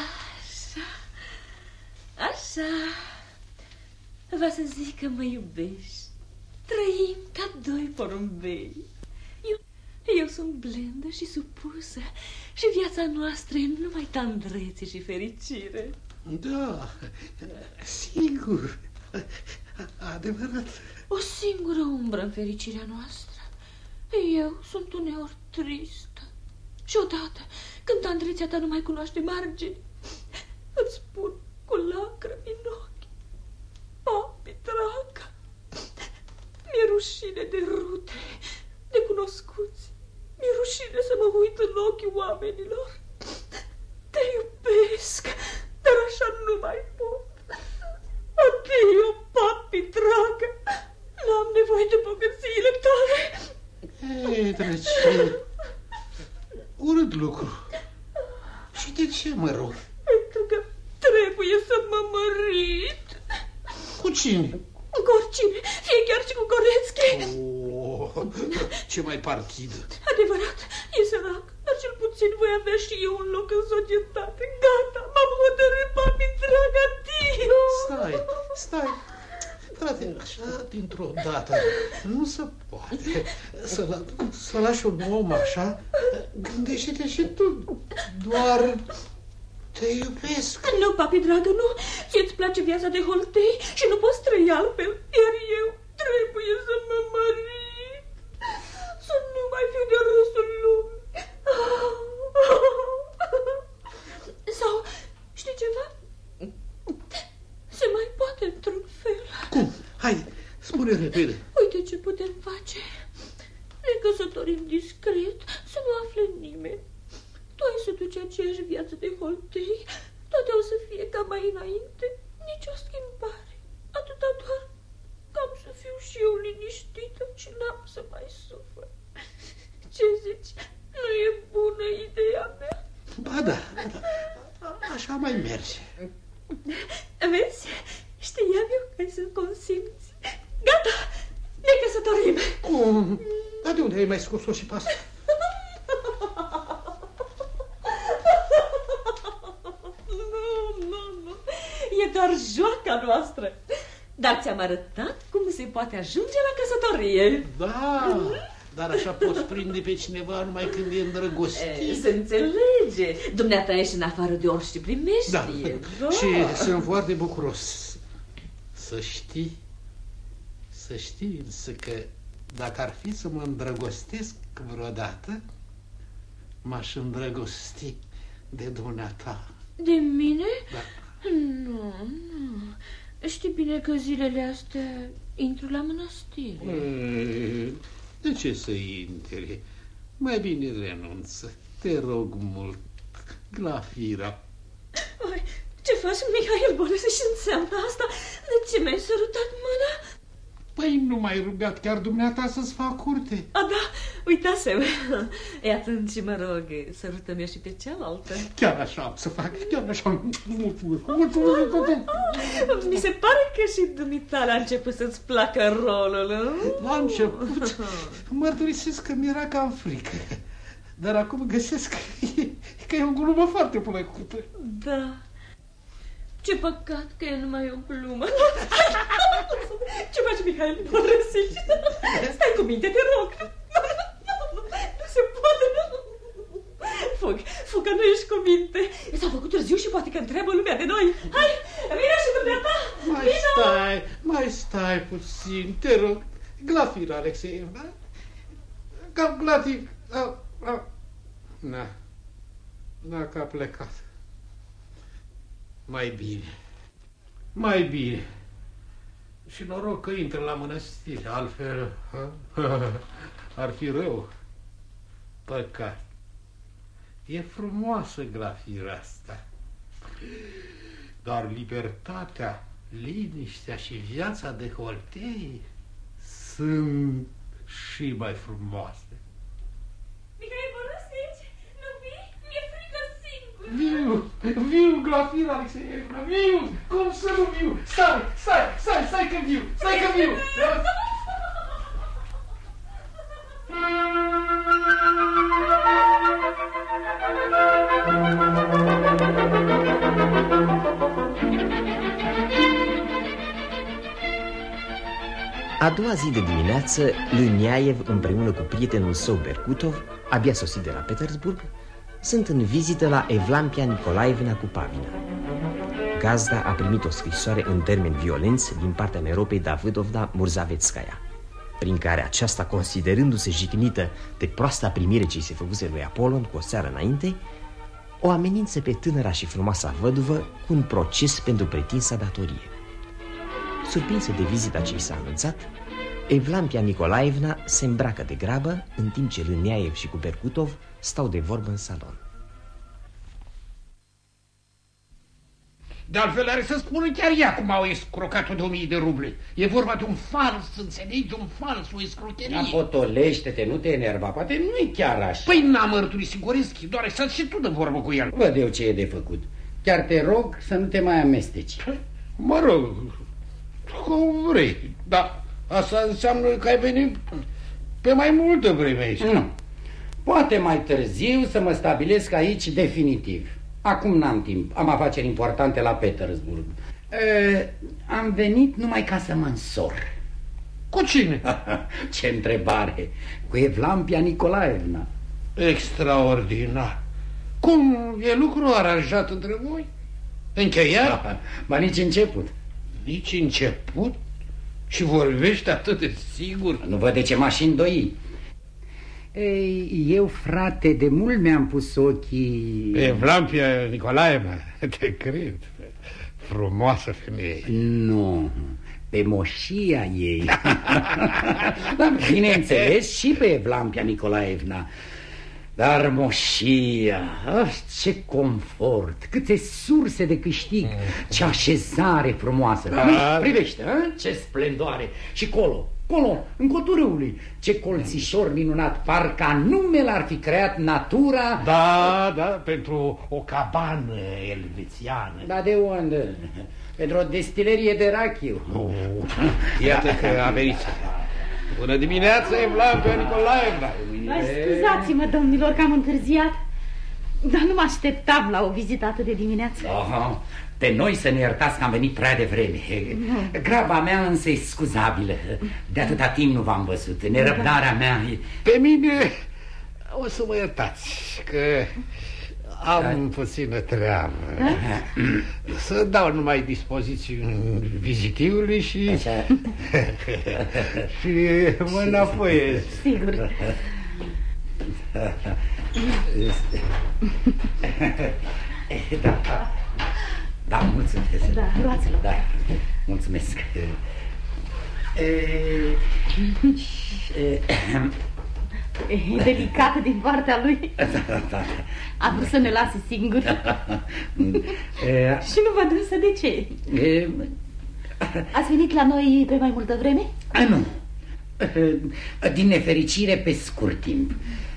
Așa. Va să zic că mă iubești. Trăim ca doi porumbei. Eu sunt blândă și supusă și viața noastră e numai tandrețe și fericire. Da, sigur, adevărat. O singură umbră în fericirea noastră. Eu sunt uneori tristă. Și odată, când tandrețea ta nu mai cunoaște margini, îți spun cu lacrimi în ochi: papi, dragă, mi-e rușine de rute, de cunoscuți. Mi-e rușine să mă uit în ochii oamenilor. Te iubesc, dar așa nu mai pot. Adio, papi, dragă, n-am nevoie de bogățiile tale. Ei, drăcie, urât lucru. Și de ce, mă rog? Pentru că trebuie să mă mărit. Cu cine? Cu oricine, fie chiar și cu Gorețchi. Ce mai partidă. Adevărat, e sărac, dar cel puțin voi avea și eu un loc în societate. Gata, m-am hotărât, papi, dragă, adio. Stai, frate, așa, dintr-o dată, nu se poate să lași un om așa. Gândește-te și tu, doar te iubesc. Nu, papi, dragă, nu. Ție-ți place viața de holtei și nu poți trăi altfel, iar eu trebuie să mă mărit, să nu mai fiu de râsul lumii. Sau, știi ceva? Se mai poate într-un fel. Cum? Hai, spune repede. Uite ce putem face. Ne căsătorim discret, să nu afle nimeni. Tu ai să duci aceeași viață de holtei, toate o să fie ca mai înainte, nici o schimbare. Atâta doar că am să fiu și eu liniștită și n-am să mai sufăr. Ce zici? Nu e bună ideea mea? Ba da, așa mai merge. Vezi? Știam eu că să consimți. Gata, ne căsătorim. Cum? Dar de unde ai mai scos-o și pe asta? Nu. E doar joaca noastră. Dar ți-am arătat cum se poate ajunge la căsătorie. Da, dar așa poți prinde pe cineva numai când e îndrăgostit. Se înțelege. Dumneata ești în afară de orice primești. Da, și sunt foarte bucuros. Să știi însă că dacă ar fi să mă îndrăgostesc vreodată, m-aș îndrăgosti de dumneata. De mine? Da. Nu. Știi bine că zilele astea intru la mănăstire. De ce să intri? Mai bine renunță. Te rog mult, Glafira. Ce faci, Mihail Boris, și înseamnă asta? De ce mi-ai sărutat mâna? Păi nu m-ai rugat chiar dumneata să-ți fac curte? A, da, uitasem. E atunci, mă rog, sărută-mi și pe cealaltă. Chiar așa am să fac, chiar așa. Mi se pare că și dumitale a început să-ți placă rolul. La început mărturisesc că mi-era cam frică. Dar acum găsesc că e o glumă foarte plăcută. Da. Ce păcat că e numai o glumă. Ce faci, Mihail? Mă răsici. Stai cu minte, te rog. Nu se poate. Fug, că nu ești cu minte. S-a făcut târziu și poate că întreabă lumea de noi. Hai, vină și dumneata. Mai stai puțin, te rog. Glafira Alexeevna. Cam Glafira. Na, că a plecat. Mai bine. Și noroc că intră la mănăstire, altfel ar fi rău. Păcat. E frumoasă Glafira asta. Dar libertatea, liniștea și viața de holtei sunt și mai frumoase. Mihail Borosici, nu vii? Mi-e frică singur. Viu, Glafira Alexeevna, viu! Cum să nu viu? Stai că viu! A doua zi de dimineață, Lâniaev împreună cu prietenul său Berkutov, abia sosit de la Petersburg, sunt în vizită la Evlampia Nicolaevna cu Pavina. Gazda a primit o scrisoare în termeni violenți din partea Meropei Davidovna Murzavetskaya, prin care aceasta, considerându-se jignită de proasta primire ce-i se făcuse lui Apollon cu o seară înainte, o amenință pe tânăra și frumoasa văduvă cu un proces pentru pretinsa datorie. Surprinsă de vizita ce i s-a anunțat, Evlampia Nicolaevna se îmbracă de grabă, în timp ce Lâniaev și cu Berkutov stau de vorbă în salon. De altfel are să spună chiar ea cum au escrocat-o de 1000 de ruble. E vorba de un fals, înțelegi? Un fals, o escrocherie. Potolește-te, nu te enerva, poate nu e chiar așa. Păi n-am mărturisit Goreschi, doar ai stat și tu de vorbă cu el. Văd eu ce e de făcut. Chiar te rog să nu te mai amesteci. Mă rog, cum vrei, dar asta înseamnă că ai venit pe mai multă vreme aici. Nu. Poate mai târziu să mă stabilesc aici definitiv. Acum n-am timp, am afaceri importante la Petersburg. Am venit numai ca să mă însor. Cu cine? Ce întrebare! Cu Evlampia Nicolaevna. Extraordinar. Cum e lucru aranjat între voi? Încheiat? Ba nici început. Nici început? Și vorbești atât de sigur? Nu văd de ce m-aș îndoi. Ei, eu, frate, de mult mi-am pus ochii... Pe Evlampia Nicolaevna, te cred. Frumoasă femeie. Nu, pe moșia ei. Dar, bineînțeles, și pe Evlampia Nicolaevna. Dar moșia, ce confort, câte surse de câștig, ce așezare frumoasă. Privește, ce splendoare. Și colo, în cotul râului, ce colțișor minunat, parcă anume l-ar fi creat natura. Da, pentru o cabană elvețiană. Da, de unde? Pentru o destilerie de rachiu. Iată că a venit. Bună dimineața, Evlavia Nicolaevna. Scuzați-mă, domnilor, că am întârziat, dar nu mă așteptam la o vizită atât de dimineață. Pe noi să ne iertați că am venit prea devreme. Graba mea însă e scuzabilă. De atâta timp nu v-am văzut. Nerăbdarea mea e... Pe mine o să mă iertați, că am puțină treabă. Să dau numai dispoziții vizitiului și... și mă înapoiez. Sigur. Da, mulțumesc. Da, luați-l. Da, mulțumesc. E delicată din partea lui. A vrut să ne lase singuri. Și nu văd însă de ce. Ați venit la noi pe mai multă vreme? Nu. Din nefericire, pe scurt timp.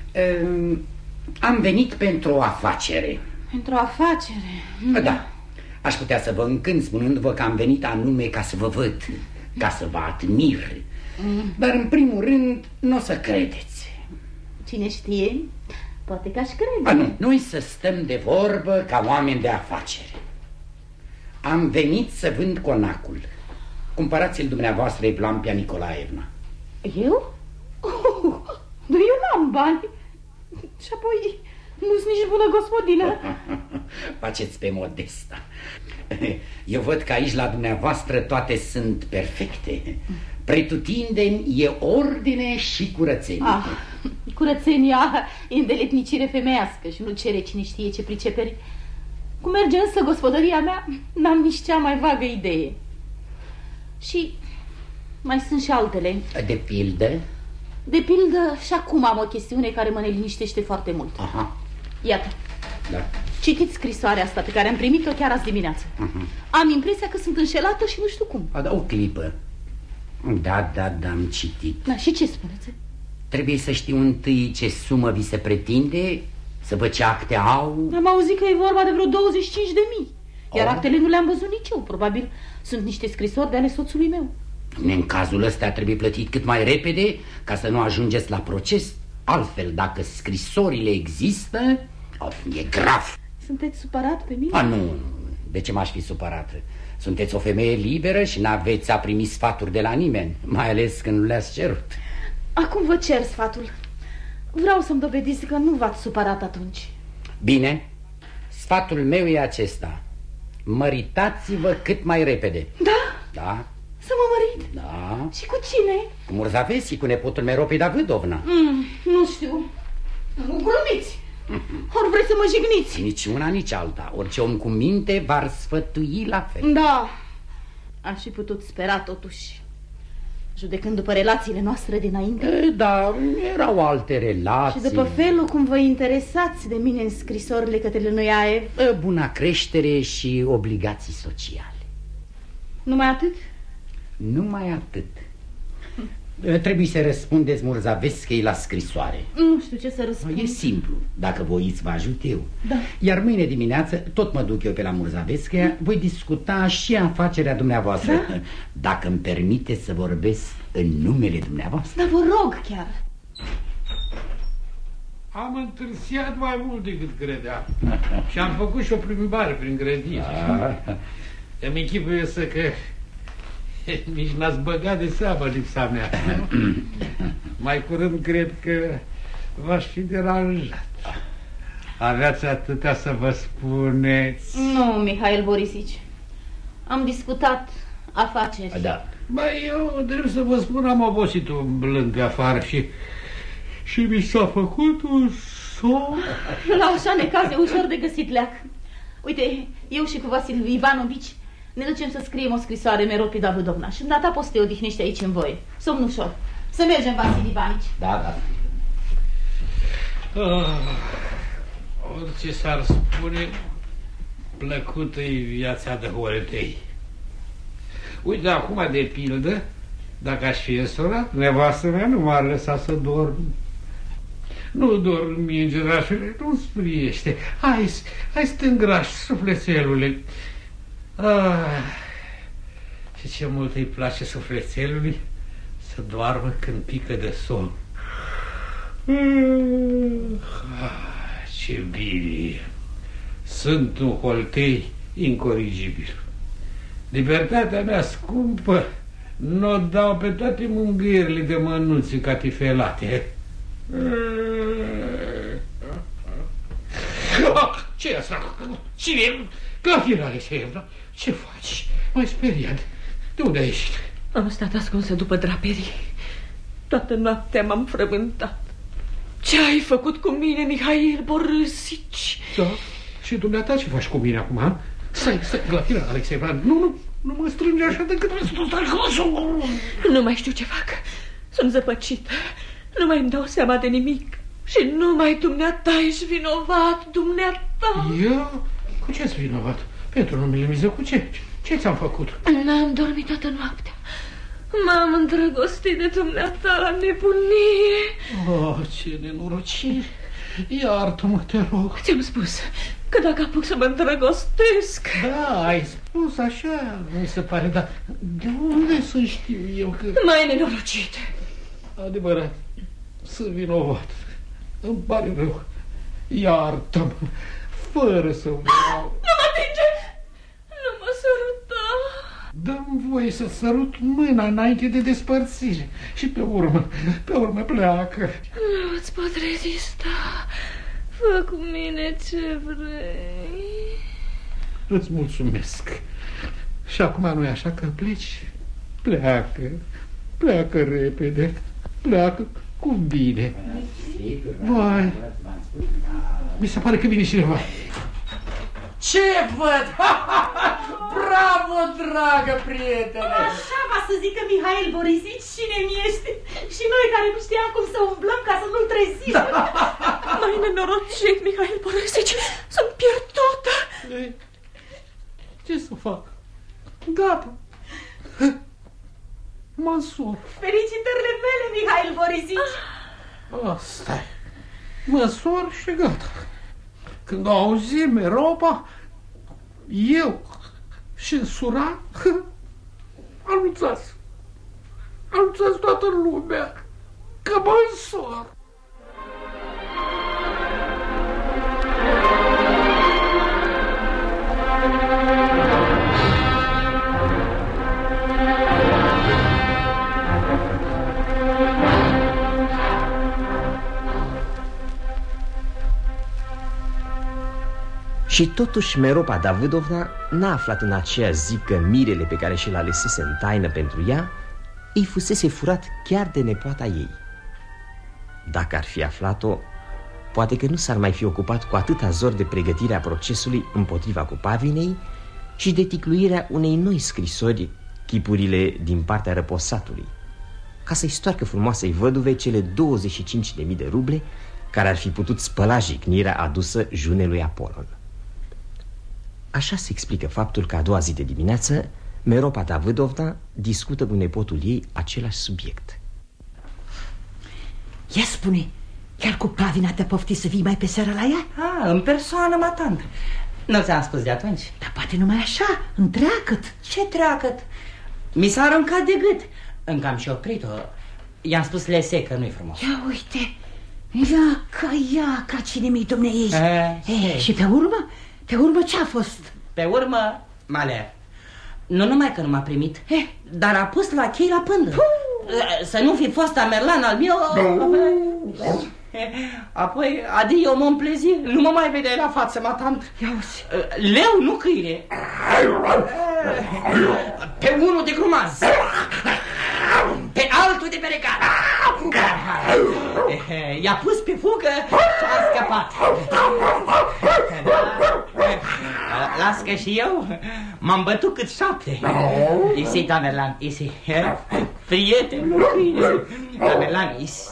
Am venit pentru o afacere. Pentru o afacere? Da. Aș putea să vă încânt spunându-vă că am venit anume ca să vă văd, ca să vă admir. Dar în primul rând nu o să credeți. Cine știe, poate că aș crede. Noi să stăm de vorbă ca oameni de afacere. Am venit să vând conacul. Cumpărați-l dumneavoastră, Evlavia Nicolaevna. Eu? Dar eu n-am bani. Și apoi nu-s nici bună gospodină. Faceți pe modesta. Eu văd că aici la dumneavoastră toate sunt perfecte. Pretutindeni e ordine și curățenie. Curățenia e îndeletnicire femeiască și nu cere cine știe ce priceperi. Cum merge însă gospodăria mea, n-am nici cea mai vagă idee. Și mai sunt și altele. De pildă? De pildă, și acum am o chestiune care mă neliniștește foarte mult. Iată. Da. Citiți scrisoarea asta pe care am primit-o chiar azi dimineață. Am impresia că sunt înșelată și nu știu cum. O clipă. Da, am citit. Da, și ce spuneți? Trebuie să știu întâi ce sumă vi se pretinde, să văd ce acte au. Am auzit că e vorba de vreo 25.000. Iar actele nu le-am văzut nici eu. Probabil sunt niște scrisori de ale soțului meu. În cazul ăsta trebuie plătit cât mai repede, ca să nu ajungeți la proces. Altfel, dacă scrisorile există, e grav. Sunteți supărat pe mine? Nu, de ce m-aș fi supărat? Sunteți o femeie liberă și n-aveți a primi sfaturi de la nimeni, mai ales când nu le-ați cerut. Acum vă cer sfatul. Vreau să-mi dovediți că nu v-ați supărat atunci. Bine, sfatul meu e acesta. Măritați-vă cât mai repede. Da? Să mă mărit? Da. Și cu cine? Cu Murzavesi, cu nepotul Meropei Davidovna. Nu știu. Nu glumiți. Ori vreți să mă jigniți? Nici una, nici alta. Orice om cu minte v-ar sfătui la fel. Da. Aș fi putut spera totuși, judecând după relațiile noastre dinainte. Da, erau alte relații. Și după felul cum vă interesați de mine în scrisorile către Nuiaev. Buna creștere și obligații sociale. Numai atât? Numai atât. Trebuie să răspundeți Murzavescăi la scrisoare. Nu știu ce să răspund. E simplu, dacă voiți vă ajut eu. Da. Iar mâine dimineață tot mă duc eu pe la Murzavescăia. Voi discuta și afacerea dumneavoastră. Da? Dacă îmi permite să vorbesc în numele dumneavoastră. Da, vă rog chiar. Am întârziat mai mult decât credeam. Și am făcut și o plimbare prin grădină. Îmi închipuie să că nici n-ați băgat de seamă lipsa mea. Mai curând cred că v-aș fi deranjat. Aveați atâtea să vă spuneți. Nu, Mihail Borisici. Am discutat afaceri. Da. Băi, eu drept să vă spun, am obosit umblând pe afară și mi s-a făcut un somn. La așa necaz e ușor de găsit leac. Uite, eu și cu Vasil Ivanovici ne ducem să scriem o scrisoare Meropei Davidovna și îndată poți să te odihnești aici în voie. Somn ușor. Să mergem, Vasil Ivanici. Da. Orice s-ar spune, plăcută-i viața de Horetei. Uite, acum, de pildă, dacă aș fi însurat, nevastă mea nu m-ar lăsa să dorm. Nu dorm, îngerașule, nu-mi spriește. Hai să te îngrași, sufletelule. Și ce mult îi place sufletelului să doarmă când pică de somn. Ce bine! Sunt un Holtei incorrigibil. Libertatea mea scumpă n-o dau pe toate mângâierile de mănuți catifelate. Ce e asta? Cine e? Glafira, Alexeevna, ce faci? M-ai speriat. De unde ai ieșit? Am stat ascunsă după draperii. Toată noaptea m-am frământat. Ce ai făcut cu mine, Mihail Borisici? Da? Și dumneata ce faci cu mine acum? Stai, Glafira, Alexeevna, nu mă strânge așa decât nu mai știu ce fac. Sunt zăpăcită. Nu mai îmi dau seama de nimic. Și numai dumneata ești vinovat, dumneata. Eu? Cu ce-s vinovat? Pentru numele Miză, cu ce? Ce ți-am făcut? N-am dormit toată noaptea. M-am îndrăgostit de dumneata la nebunie. Oh, ce nenorocire. Iartă-mă, te rog. Ți-am spus că dacă apuc să mă îndrăgostesc... Da, ai spus așa, mi se pare, dar de unde să știu eu că... Mai nenorocit. Adevărat, sunt vinovat. Îmi pare rău. Iartă-mă, fără să vreau. Nu mă atinge! Nu mă săruta! Dă-mi voie să sărut mâna înainte de despărțire. Și pe urmă pleacă. Nu îți pot rezista. Fă cu mine ce vrei. Îți mulțumesc. Și acum nu e așa că pleci? Pleacă repede. Pleacă cu bine. Vai, mi se pare că vine cineva. Ce văd? Bravo, dragă prietene! Așa va să zică Mihail Borisici cine-mi este. Și noi care nu știam cum să umblăm ca să nu-l trezim. Mai nenorocit, Mihail Borisici. Sunt pierdută. Ce să fac? Gata. Mă însor. Felicitările mele, Mihail Borisici. Stai. Mă însor și gata. Când au auzit Meropa, eu și însura, anunțați toată lumea că mă însor. Și totuși Meropa Davidovna n-a aflat în aceea zi că mirele pe care și-l alesese în taină pentru ea îi fusese furat chiar de nepoata ei. Dacă ar fi aflat-o, poate că nu s-ar mai fi ocupat cu atâta zor de pregătirea procesului împotriva Cupavinei și de ticluirea unei noi scrisori, chipurile din partea răposatului, ca să-i stoarcă frumoasei văduve cele 25.000 de ruble care ar fi putut spăla jignirea adusă junelui Apolon. Așa se explică faptul că a doua zi de dimineață Meropa Davidovna discută cu nepotul ei același subiect. Ia spune, chiar Cupavina te-a poftit să vii mai pe seară la ea? În persoană, matant. Nu ți-am spus de atunci? Dar poate numai așa, întreagăt. Ce treacăt? Mi s-a aruncat de gât. Încă am și oprit-o. I-am spus lese că nu-i frumos. Ia uite, ia ca cine mi-i dumnei. Și pe urmă ce-a fost? Pe urmă, Maler. Nu numai că nu m-a primit, dar a pus la chei la pândă. Să nu fi fost Amerlan al meu. Apoi, adio mon plezir. Nu mă mai vede la față, matant. Leu, nu câine. Pe unul de grumaz, pe altul de perecat. I-a pus pe fugă și a scăpat. Las că și eu m-am bătut cât 7. Isi, Tamerlan, isi. prieten, Tamerlanis,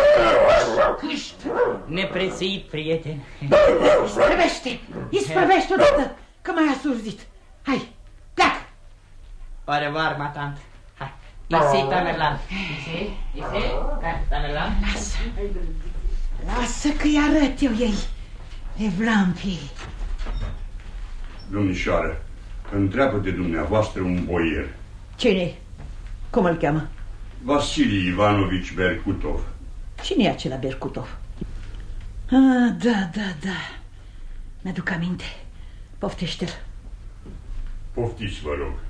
neprețuit prieten. Isprăvește odată, că m-ai asurzit. Hai, pleacă. Au revoir, ma tante. Hai, ici, Tamerlan. Ici, Tamerlan. Lasă că-i arăt eu ei, Evlampie. Domnișoară, întreabă de dumneavoastră un boier. Cine? Cum îl cheamă? Vasili Ivanovici Berkutov. Cine e acela Berkutov? Da. Mi-aduc aminte. Poftește-l. Poftiți, vă rog.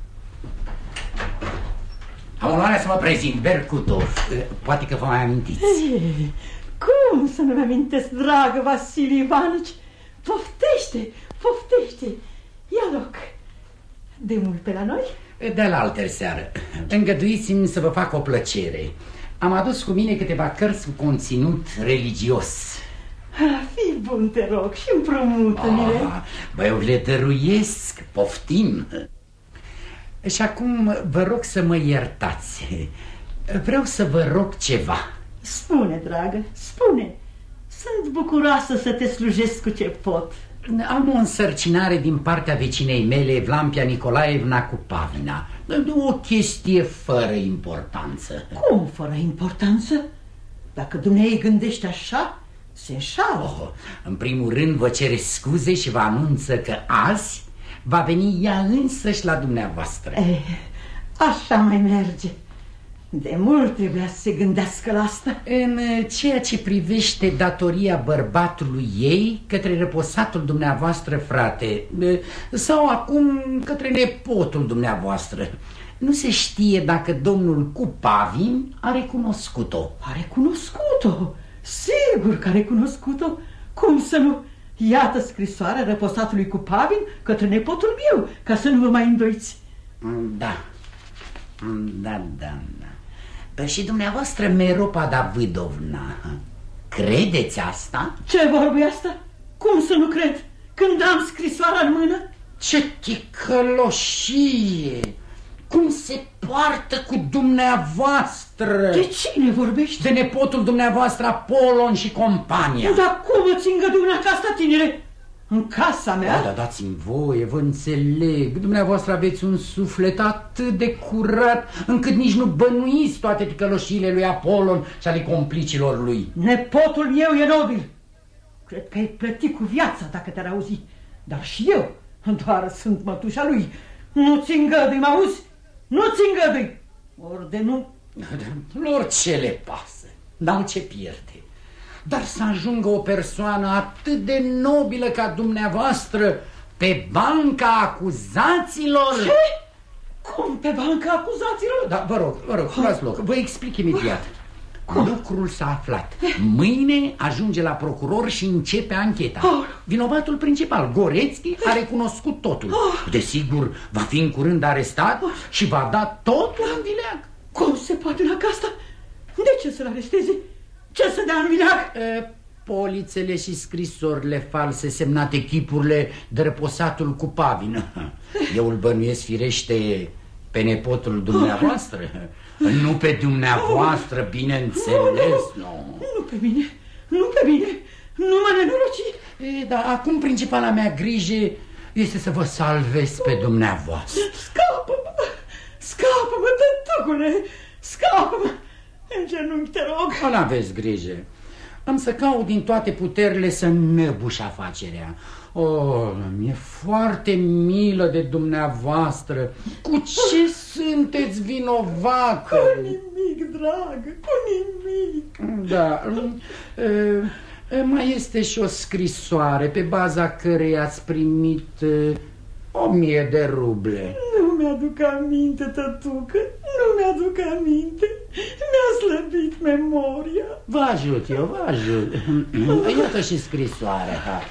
Am onoarea să mă prezint, Berkutov. Poate că vă mai amintiți. Cum să nu-mi amintesc, dragă Vasili Ivanovici? Poftește. Ia loc. De mult pe la noi? De la altă seară. Îngăduiți-mi să vă fac o plăcere. Am adus cu mine câteva cărți cu conținut religios. Fii bun, te rog, și împrumută-mi-le. Băi, eu le dăruiesc, poftim. Și acum vă rog să mă iertați. Vreau să vă rog ceva. Spune, dragă, spune. Sunt bucuroasă să te slujesc cu ce pot. Am o însărcinare din partea vecinei mele, Evlampia Nicolaevna Cupavina. O chestie fără importanță. Cum fără importanță? Dacă dumneavoastră gândește așa, se înșală. În primul rând vă cere scuze și vă anunță că azi va veni ea însăși la dumneavoastră. Așa mai merge. De mult trebuia să se gândească la asta. În ceea ce privește datoria bărbatului ei către răposatul dumneavoastră frate, sau acum către nepotul dumneavoastră, nu se știe dacă domnul Cupavin a recunoscut-o. A recunoscut-o? Sigur că a recunoscut-o. Cum să nu? Iată scrisoarea răposatului Cupavin către nepotul meu, ca să nu vă mai îndoiți. Da. Și dumneavoastră, Meropa Davidovna, credeți asta? Ce vorbe asta? Cum să nu cred? Când am scrisoarea în mână? Ce ticăloșie! Cum se poartă cu dumneavoastră? De cine vorbești? De nepotul dumneavoastră, Apolon și compania. Dar cum îți îngăduie ca asta, tinere? În casa mea? Da, dați-mi voie, vă înțeleg. Dumneavoastră aveți un suflet atât de curat încât nici nu bănuiți toate ticăloșiile lui Apolon și ale complicilor lui. Nepotul meu e nobil. Cred că ai plătit cu viața dacă te-ar auzi. Dar și eu doar sunt mătușa lui. Nu-ți îngădui, mă auzi? Nu-ți îngădui. Ori de nu... Lor ce le pasă? N-au ce pierde. Dar să ajungă o persoană atât de nobilă ca dumneavoastră pe banca acuzaților? Ce? Cum pe banca acuzaților? Da, vă rog, luați loc. Vă explic imediat. Lucrul s-a aflat. Mâine ajunge la procuror și începe ancheta. Vinovatul principal, Gorețchi, a recunoscut totul. Desigur, va fi în curând arestat și va da totul în vileag. Cum se poate la asta? De ce să-l aresteze? Ce să dea în vileag? Polițele și scrisorile false semnate, chipurile de răposatul Cupavin. Eu îl bănuiesc firește pe nepotul dumneavoastră. Nu pe dumneavoastră, bineînțeles. Nu pe mine, nu mă nenoroci. Dar acum principala mea grijă este să vă salvez pe dumneavoastră. Scapă-mă, tătucule, scapă-mă. În genunchi, te rog. Nu aveți grijă. Am să caut din toate puterile să năbuș afacerea. Mi-e foarte milă de dumneavoastră. Cu ce sunteți vinovată? Cu nimic, dragă, cu nimic. Da. Mai este și o scrisoare pe baza cărei ați primit 1000 de ruble. Nu mi-aduc aminte, tătucă, nu mi-aduc aminte. Mi-a slăbit memoria. Vă ajut. Iată și scrisoarea.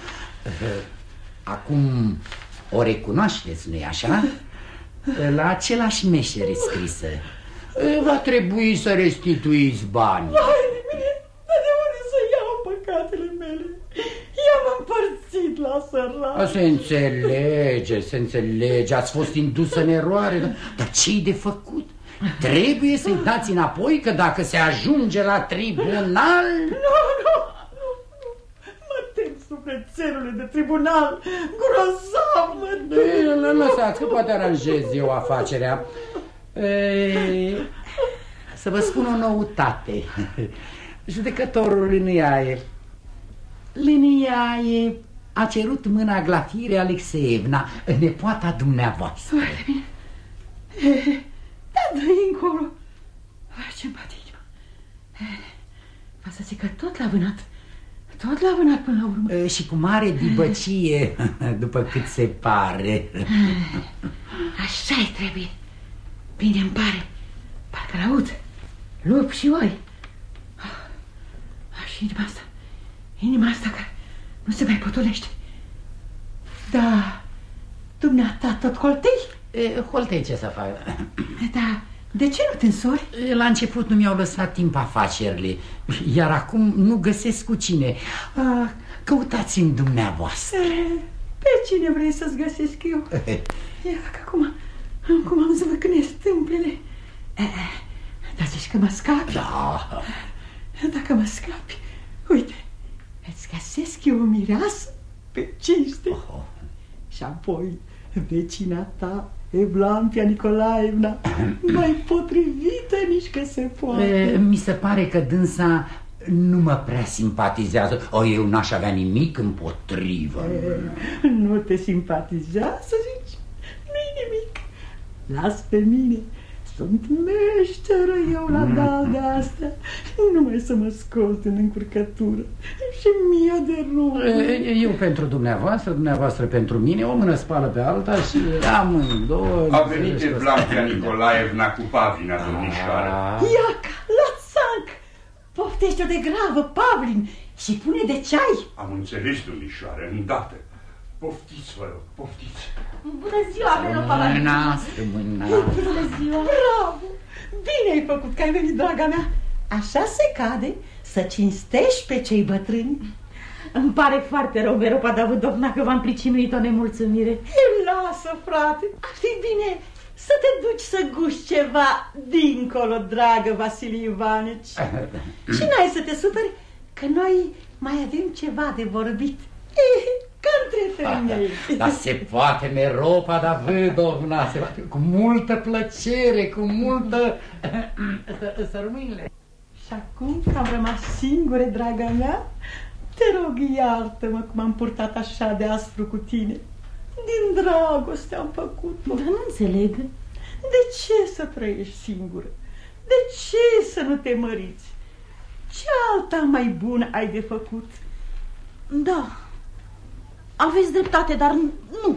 Acum o recunoașteți, nu-i așa? La același meșer e scrisă. Va trebui să restituiți bani. Vai de mine, dar de unde să iau păcatele mele? I-am împărțit la săraci. Se înțelege, ați fost indusă în eroare. Dar ce-i de făcut? Trebuie să-i dați înapoi, că dacă se ajunge la tribunal... Nu, mă tem, sufletelule, de tribunal, grozav, mă tem. Lăsați, că poate aranjez eu afacerea. Să vă spun o noutate. Judecătorul Liniae a cerut mâna Glafire Alexeevna, nepoata dumneavoastră. Foarte bine. Da, încolo. Ce-mi bate inima. Va să zic că tot l-a vânat. Tot l-a vânat până la urmă. Și cu mare dibăcie, după cât se pare. Așa-i trebuie. Bine îmi pare. Parcă l-aud. Lup și oi. Și inima asta care nu se mai potolește. Da, dumneata tot holtei? Holtei ce să fac? Da, de ce nu te însori? La început nu mi-au lăsat timp afacerile, iar acum nu găsesc cu cine. Căutați-mi dumneavoastră. Pe cine vrei să-ți găsesc eu? Ia că acum am să vă cânesc tâmplele. Dar zici că mă scapi? Da. Dacă mă scapi, uite, îți găsesc eu o mireasă pe cinste. Și apoi vecina ta, Evlampia Nicolaevna, mai potrivită nici că se poate. Mi se pare că dânsa nu mă prea simpatizează. Eu n-aș avea nimic împotrivă. Nu te simpatizează, zici? Nu-i nimic. Las pe mine. Sunt meșteră eu la dal de astea. Numai să mă scos din încurcătură. Și mie de rugă. Eu pentru dumneavoastră pentru mine. O mână spală pe alta și amândouă. A venit Evlampia Nicolaevna cu pavlina, domnișoară. Iaca, la țanc! Poftește-o de gravă, Pavlin, și pune de ceai. Am înțeles, domnișoară, îndată. Poftiți, vă rog, poftiți. Bună ziua, Vero Pavlin. Bună ziua. Bravo! Bine ai făcut că ai venit, draga mea. Așa se cade să cinstești pe cei bătrâni. Îmi pare foarte rău, Veropa Davidovna, că v-am pricinuit o nemulțumire. Lasă, frate, ar fi bine să te duci să guși ceva dincolo, dragă Vasile Ivanici. Și n-ai să te superi, că noi mai avem ceva de vorbit. Ca între femei. Dar se poate, Meropa Davidovna, se poate, cu multă plăcere, cu multă... Să rămâinile. Și acum că am rămas singure, draga mea, te rog, iartă-mă cum am purtat așa de aspru cu tine. Din dragoste am făcut-o. Dar nu înțeleg. De ce să trăiești singură? De ce să nu te măriți? Ce alta mai bună ai de făcut? Da, aveți dreptate, dar nu.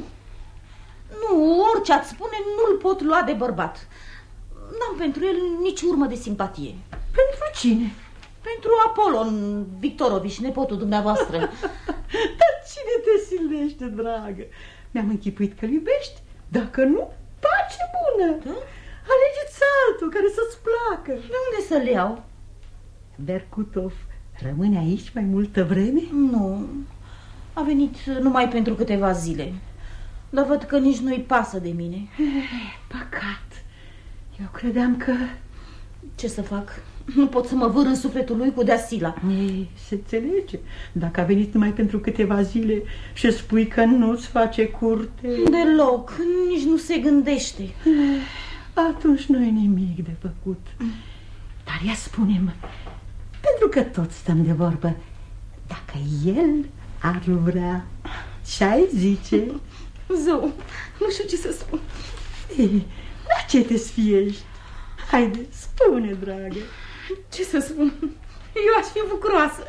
Nu, orice ați spune, nu-l pot lua de bărbat. N-am pentru el nici urmă de simpatie. Pentru cine? Pentru Apolon Victorovici, nepotul dumneavoastră. Dar cine te silește, dragă? Mi-am închipuit că-l iubești. Dacă nu, pace bună. Alegeți altul care să-ți placă. De unde să-l iau? Berkutov rămâne aici mai multă vreme? Nu, a venit numai pentru câteva zile. Dar văd că nici nu-i pasă de mine. Păcat. Eu credeam că... Ce să fac? Nu pot să mă vâr în sufletul lui cu Deasila. Se înțelege. Dacă a venit numai pentru câteva zile și spui că nu-ți face curte... Deloc, nici nu se gândește. Atunci nu e nimic de făcut. Dar ia spune-mi, pentru că toți stăm de vorbă, dacă el ar vrea, ce-ai zice? Zău, nu știu ce să spun. La ce te sfiești? Haide, spune, dragă. Ce să spun? Eu aș fi bucuroasă.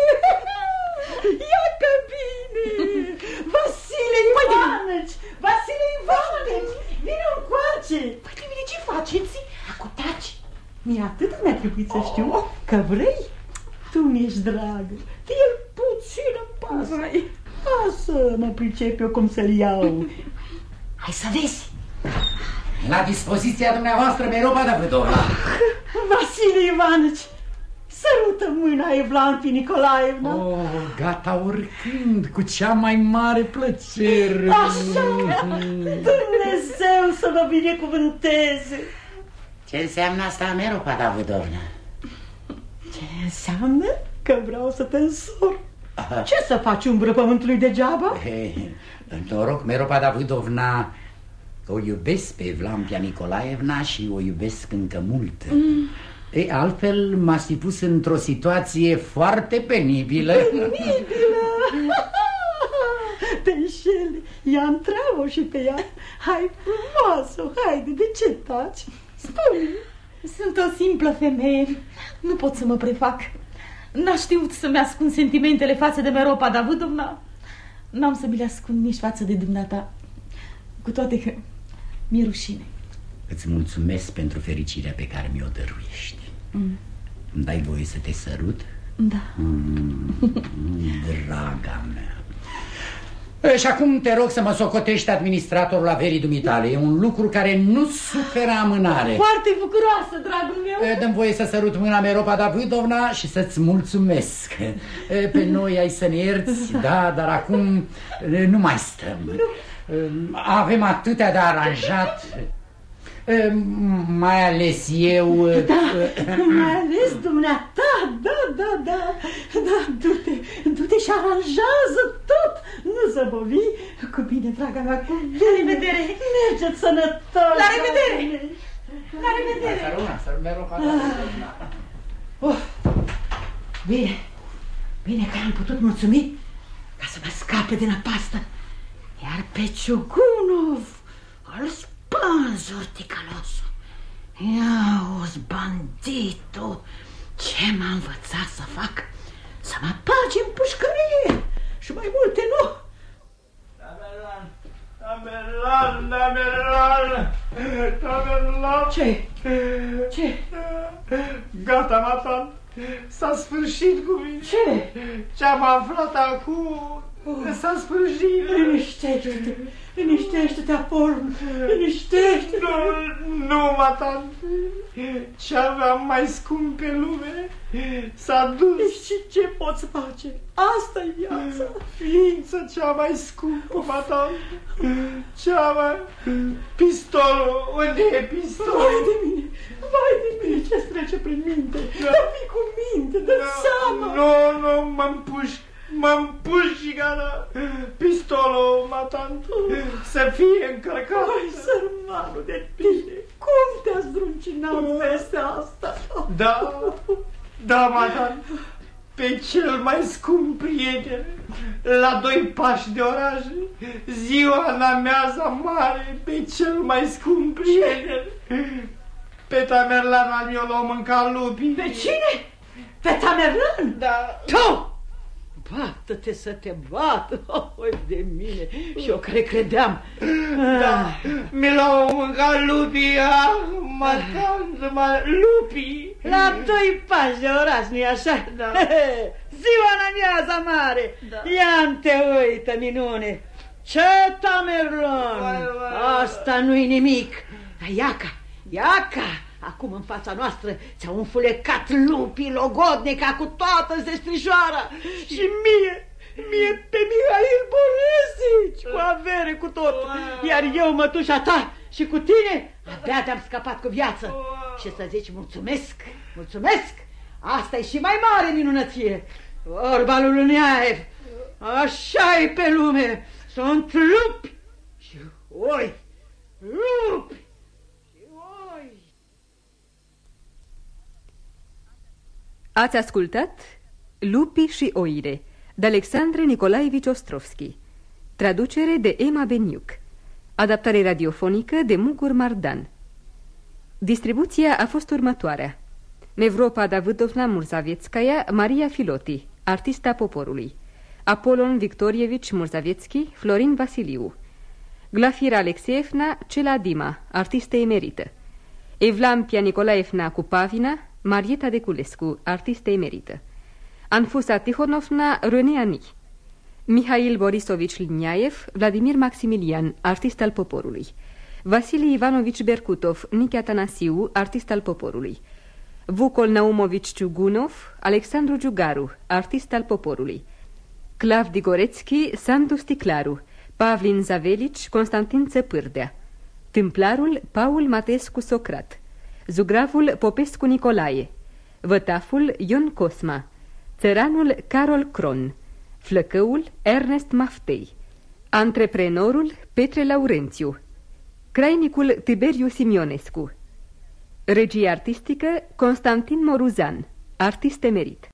Ia că bine! Vasile Ivanici! Vasile Ivanici! Vino încoace! Păi de mine ce faceți? Acu taci! Mie atât mi-a trebuit să știu că vrei. Tu mi-ești dragă. El puțin îmi pasă. Lasă, mă pricep eu cum să-l iau. Hai să vezi! La dispoziția dumneavoastră, Meropa Davidovna. Vasile Ivanici, sărută mâna Evlampii Nicolaevna. Gata oricând, cu cea mai mare plăcere. Așa, Dumnezeu să vă binecuvânteze. Ce înseamnă asta, Meropa Davidovna? Ce înseamnă? Că vreau să te însor. Ce să faci, umbră pământului degeaba? Noroc, Meropa Davidovna, o iubesc pe Evlampia Nicolaevna și o iubesc încă mult. Altfel m-aș fi pus într-o situație foarte penibilă. Penibilă? Te înșeli, ia întreabă și pe ea. Hai frumoasă, haide, de ce taci? Spune. Sunt o simplă femeie, nu pot să mă prefac. N-a știut să-mi ascund sentimentele față de Meropa Davidovna. N-am să mi le ascund nici față de dumneata, cu toate că mi-e rușine. Îți mulțumesc pentru fericirea pe care mi-o dăruiești. Îmi dai voie să te sărut? Da. Draga mea. Și acum te rog să mă socotești administratorul averii dumitale. E un lucru care nu suferă amânare. Foarte bucuroasă, dragul meu. Dă-mi voie să sărut mâna Meropa Davidovna și să-ți mulțumesc. Pe noi ai să ne ierți, da, dar acum nu mai stăm. Avem atâtea de aranjat. Mai ales eu. Da, mai ales dumneata. Da, du-te și aranjează tot. Nu zăbovi. Cu bine, draga mea, cu bine. La revedere. Mergeți sănătos. La revedere. La revedere. Bine că am putut mulțumi ca să mă scape din apastă. Iar pe Ciugunov îl spânzuri ticălosul. Ia-uzi, banditul, ce m-a învățat să fac? Să mă bagi în pușcărie și mai multe nu. Tamerlan. Ce? Gata, matan, s-a sfârșit cu mine. Ce? Ce-am aflat acum s-a sfârșit. Liniștește-te, Apollo, liniștește-te. Nu, matan, ce aveam mai scump pe lume s-a dus. Și ce poți face? Asta-i viața. Ființa cea mai scumpă, matan, cea mai... Pistolul, unde e pistolul? Vai de mine, ce-ți trece prin minte? Dă fii cu minte, dă seama. Nu, mă împuși și gata. Pistolul, matan, să fie încărcat. Ai, sărmanul de tine, cum te-a zdruncinat vestea asta? Da, matan, pe cel mai scump prieten, la 2 pași de oraș, ziua în amiaza mare, pe cel mai scump prieten, pe Tamerlan al meu l-au mâncat lupii. Pe cine? Pe Tamerlan? Da. Tu! Bată-te să te bată, oi de mine, și eu care credeam. Da, mi l-au mâncat lupii, lupii. La 2 pași de oraș, nu-i așa? Da. Ziua în amiaza mare, ia-te uită, minune. Ce Tamerlan? Asta nu-i nimic. Iaca, acum în fața noastră ți-au înfulecat lupii logodnica cu toată zestrișoara. Și mie pe Mihail Borisici, cu avere, cu tot. Iar eu, mătușa ta, și cu tine abia te-am scăpat cu viață. Și să zici mulțumesc, asta e și mai mare minunăție. Vorba lui Luniaev, așa e pe lume, sunt lupi și oi, lupi. Ați ascultat Lupii și oile de Alexandre Nicolaevici Ostrovski, traducere de Emma Beniuc, adaptare radiofonică de Mugur Mardan. Distribuția a fost următoarea: Nevropa Davidovna Murzavetskaya, Maria Filoti, artista poporului; Apollon Victorievici Murzavetski, Florin Vasiliu; Glafira Alexeevna Cela Dima, artistă emerită; Evlampia Nicolaevna Cupavina, Marieta Deculescu, artistă emerită; Anfusa Tihonovna Râneani; Mihail Borisovici Liniaev, Vladimir Maximilian, artist al poporului; Vasili Ivanovici Berkutov, Nichi Atanasiu, artist al poporului; Vucol Naumovici Ciugunov, Alexandru Giugaru, artist al poporului; Clavdi Gorețchi, Sandu Sticlaru, Pavlin Zavelici, Constantin Țăpârdea; Tâmplarul Paul Matescu Socrat; Zugravul Popescu Nicolae, vătaful Ion Cosma, țăranul Carol Cron, flăcăul Ernest Maftei, antreprenorul Petre Laurențiu, crainicul Tiberiu Simionescu. Regie artistică Constantin Moruzan, artist emerit.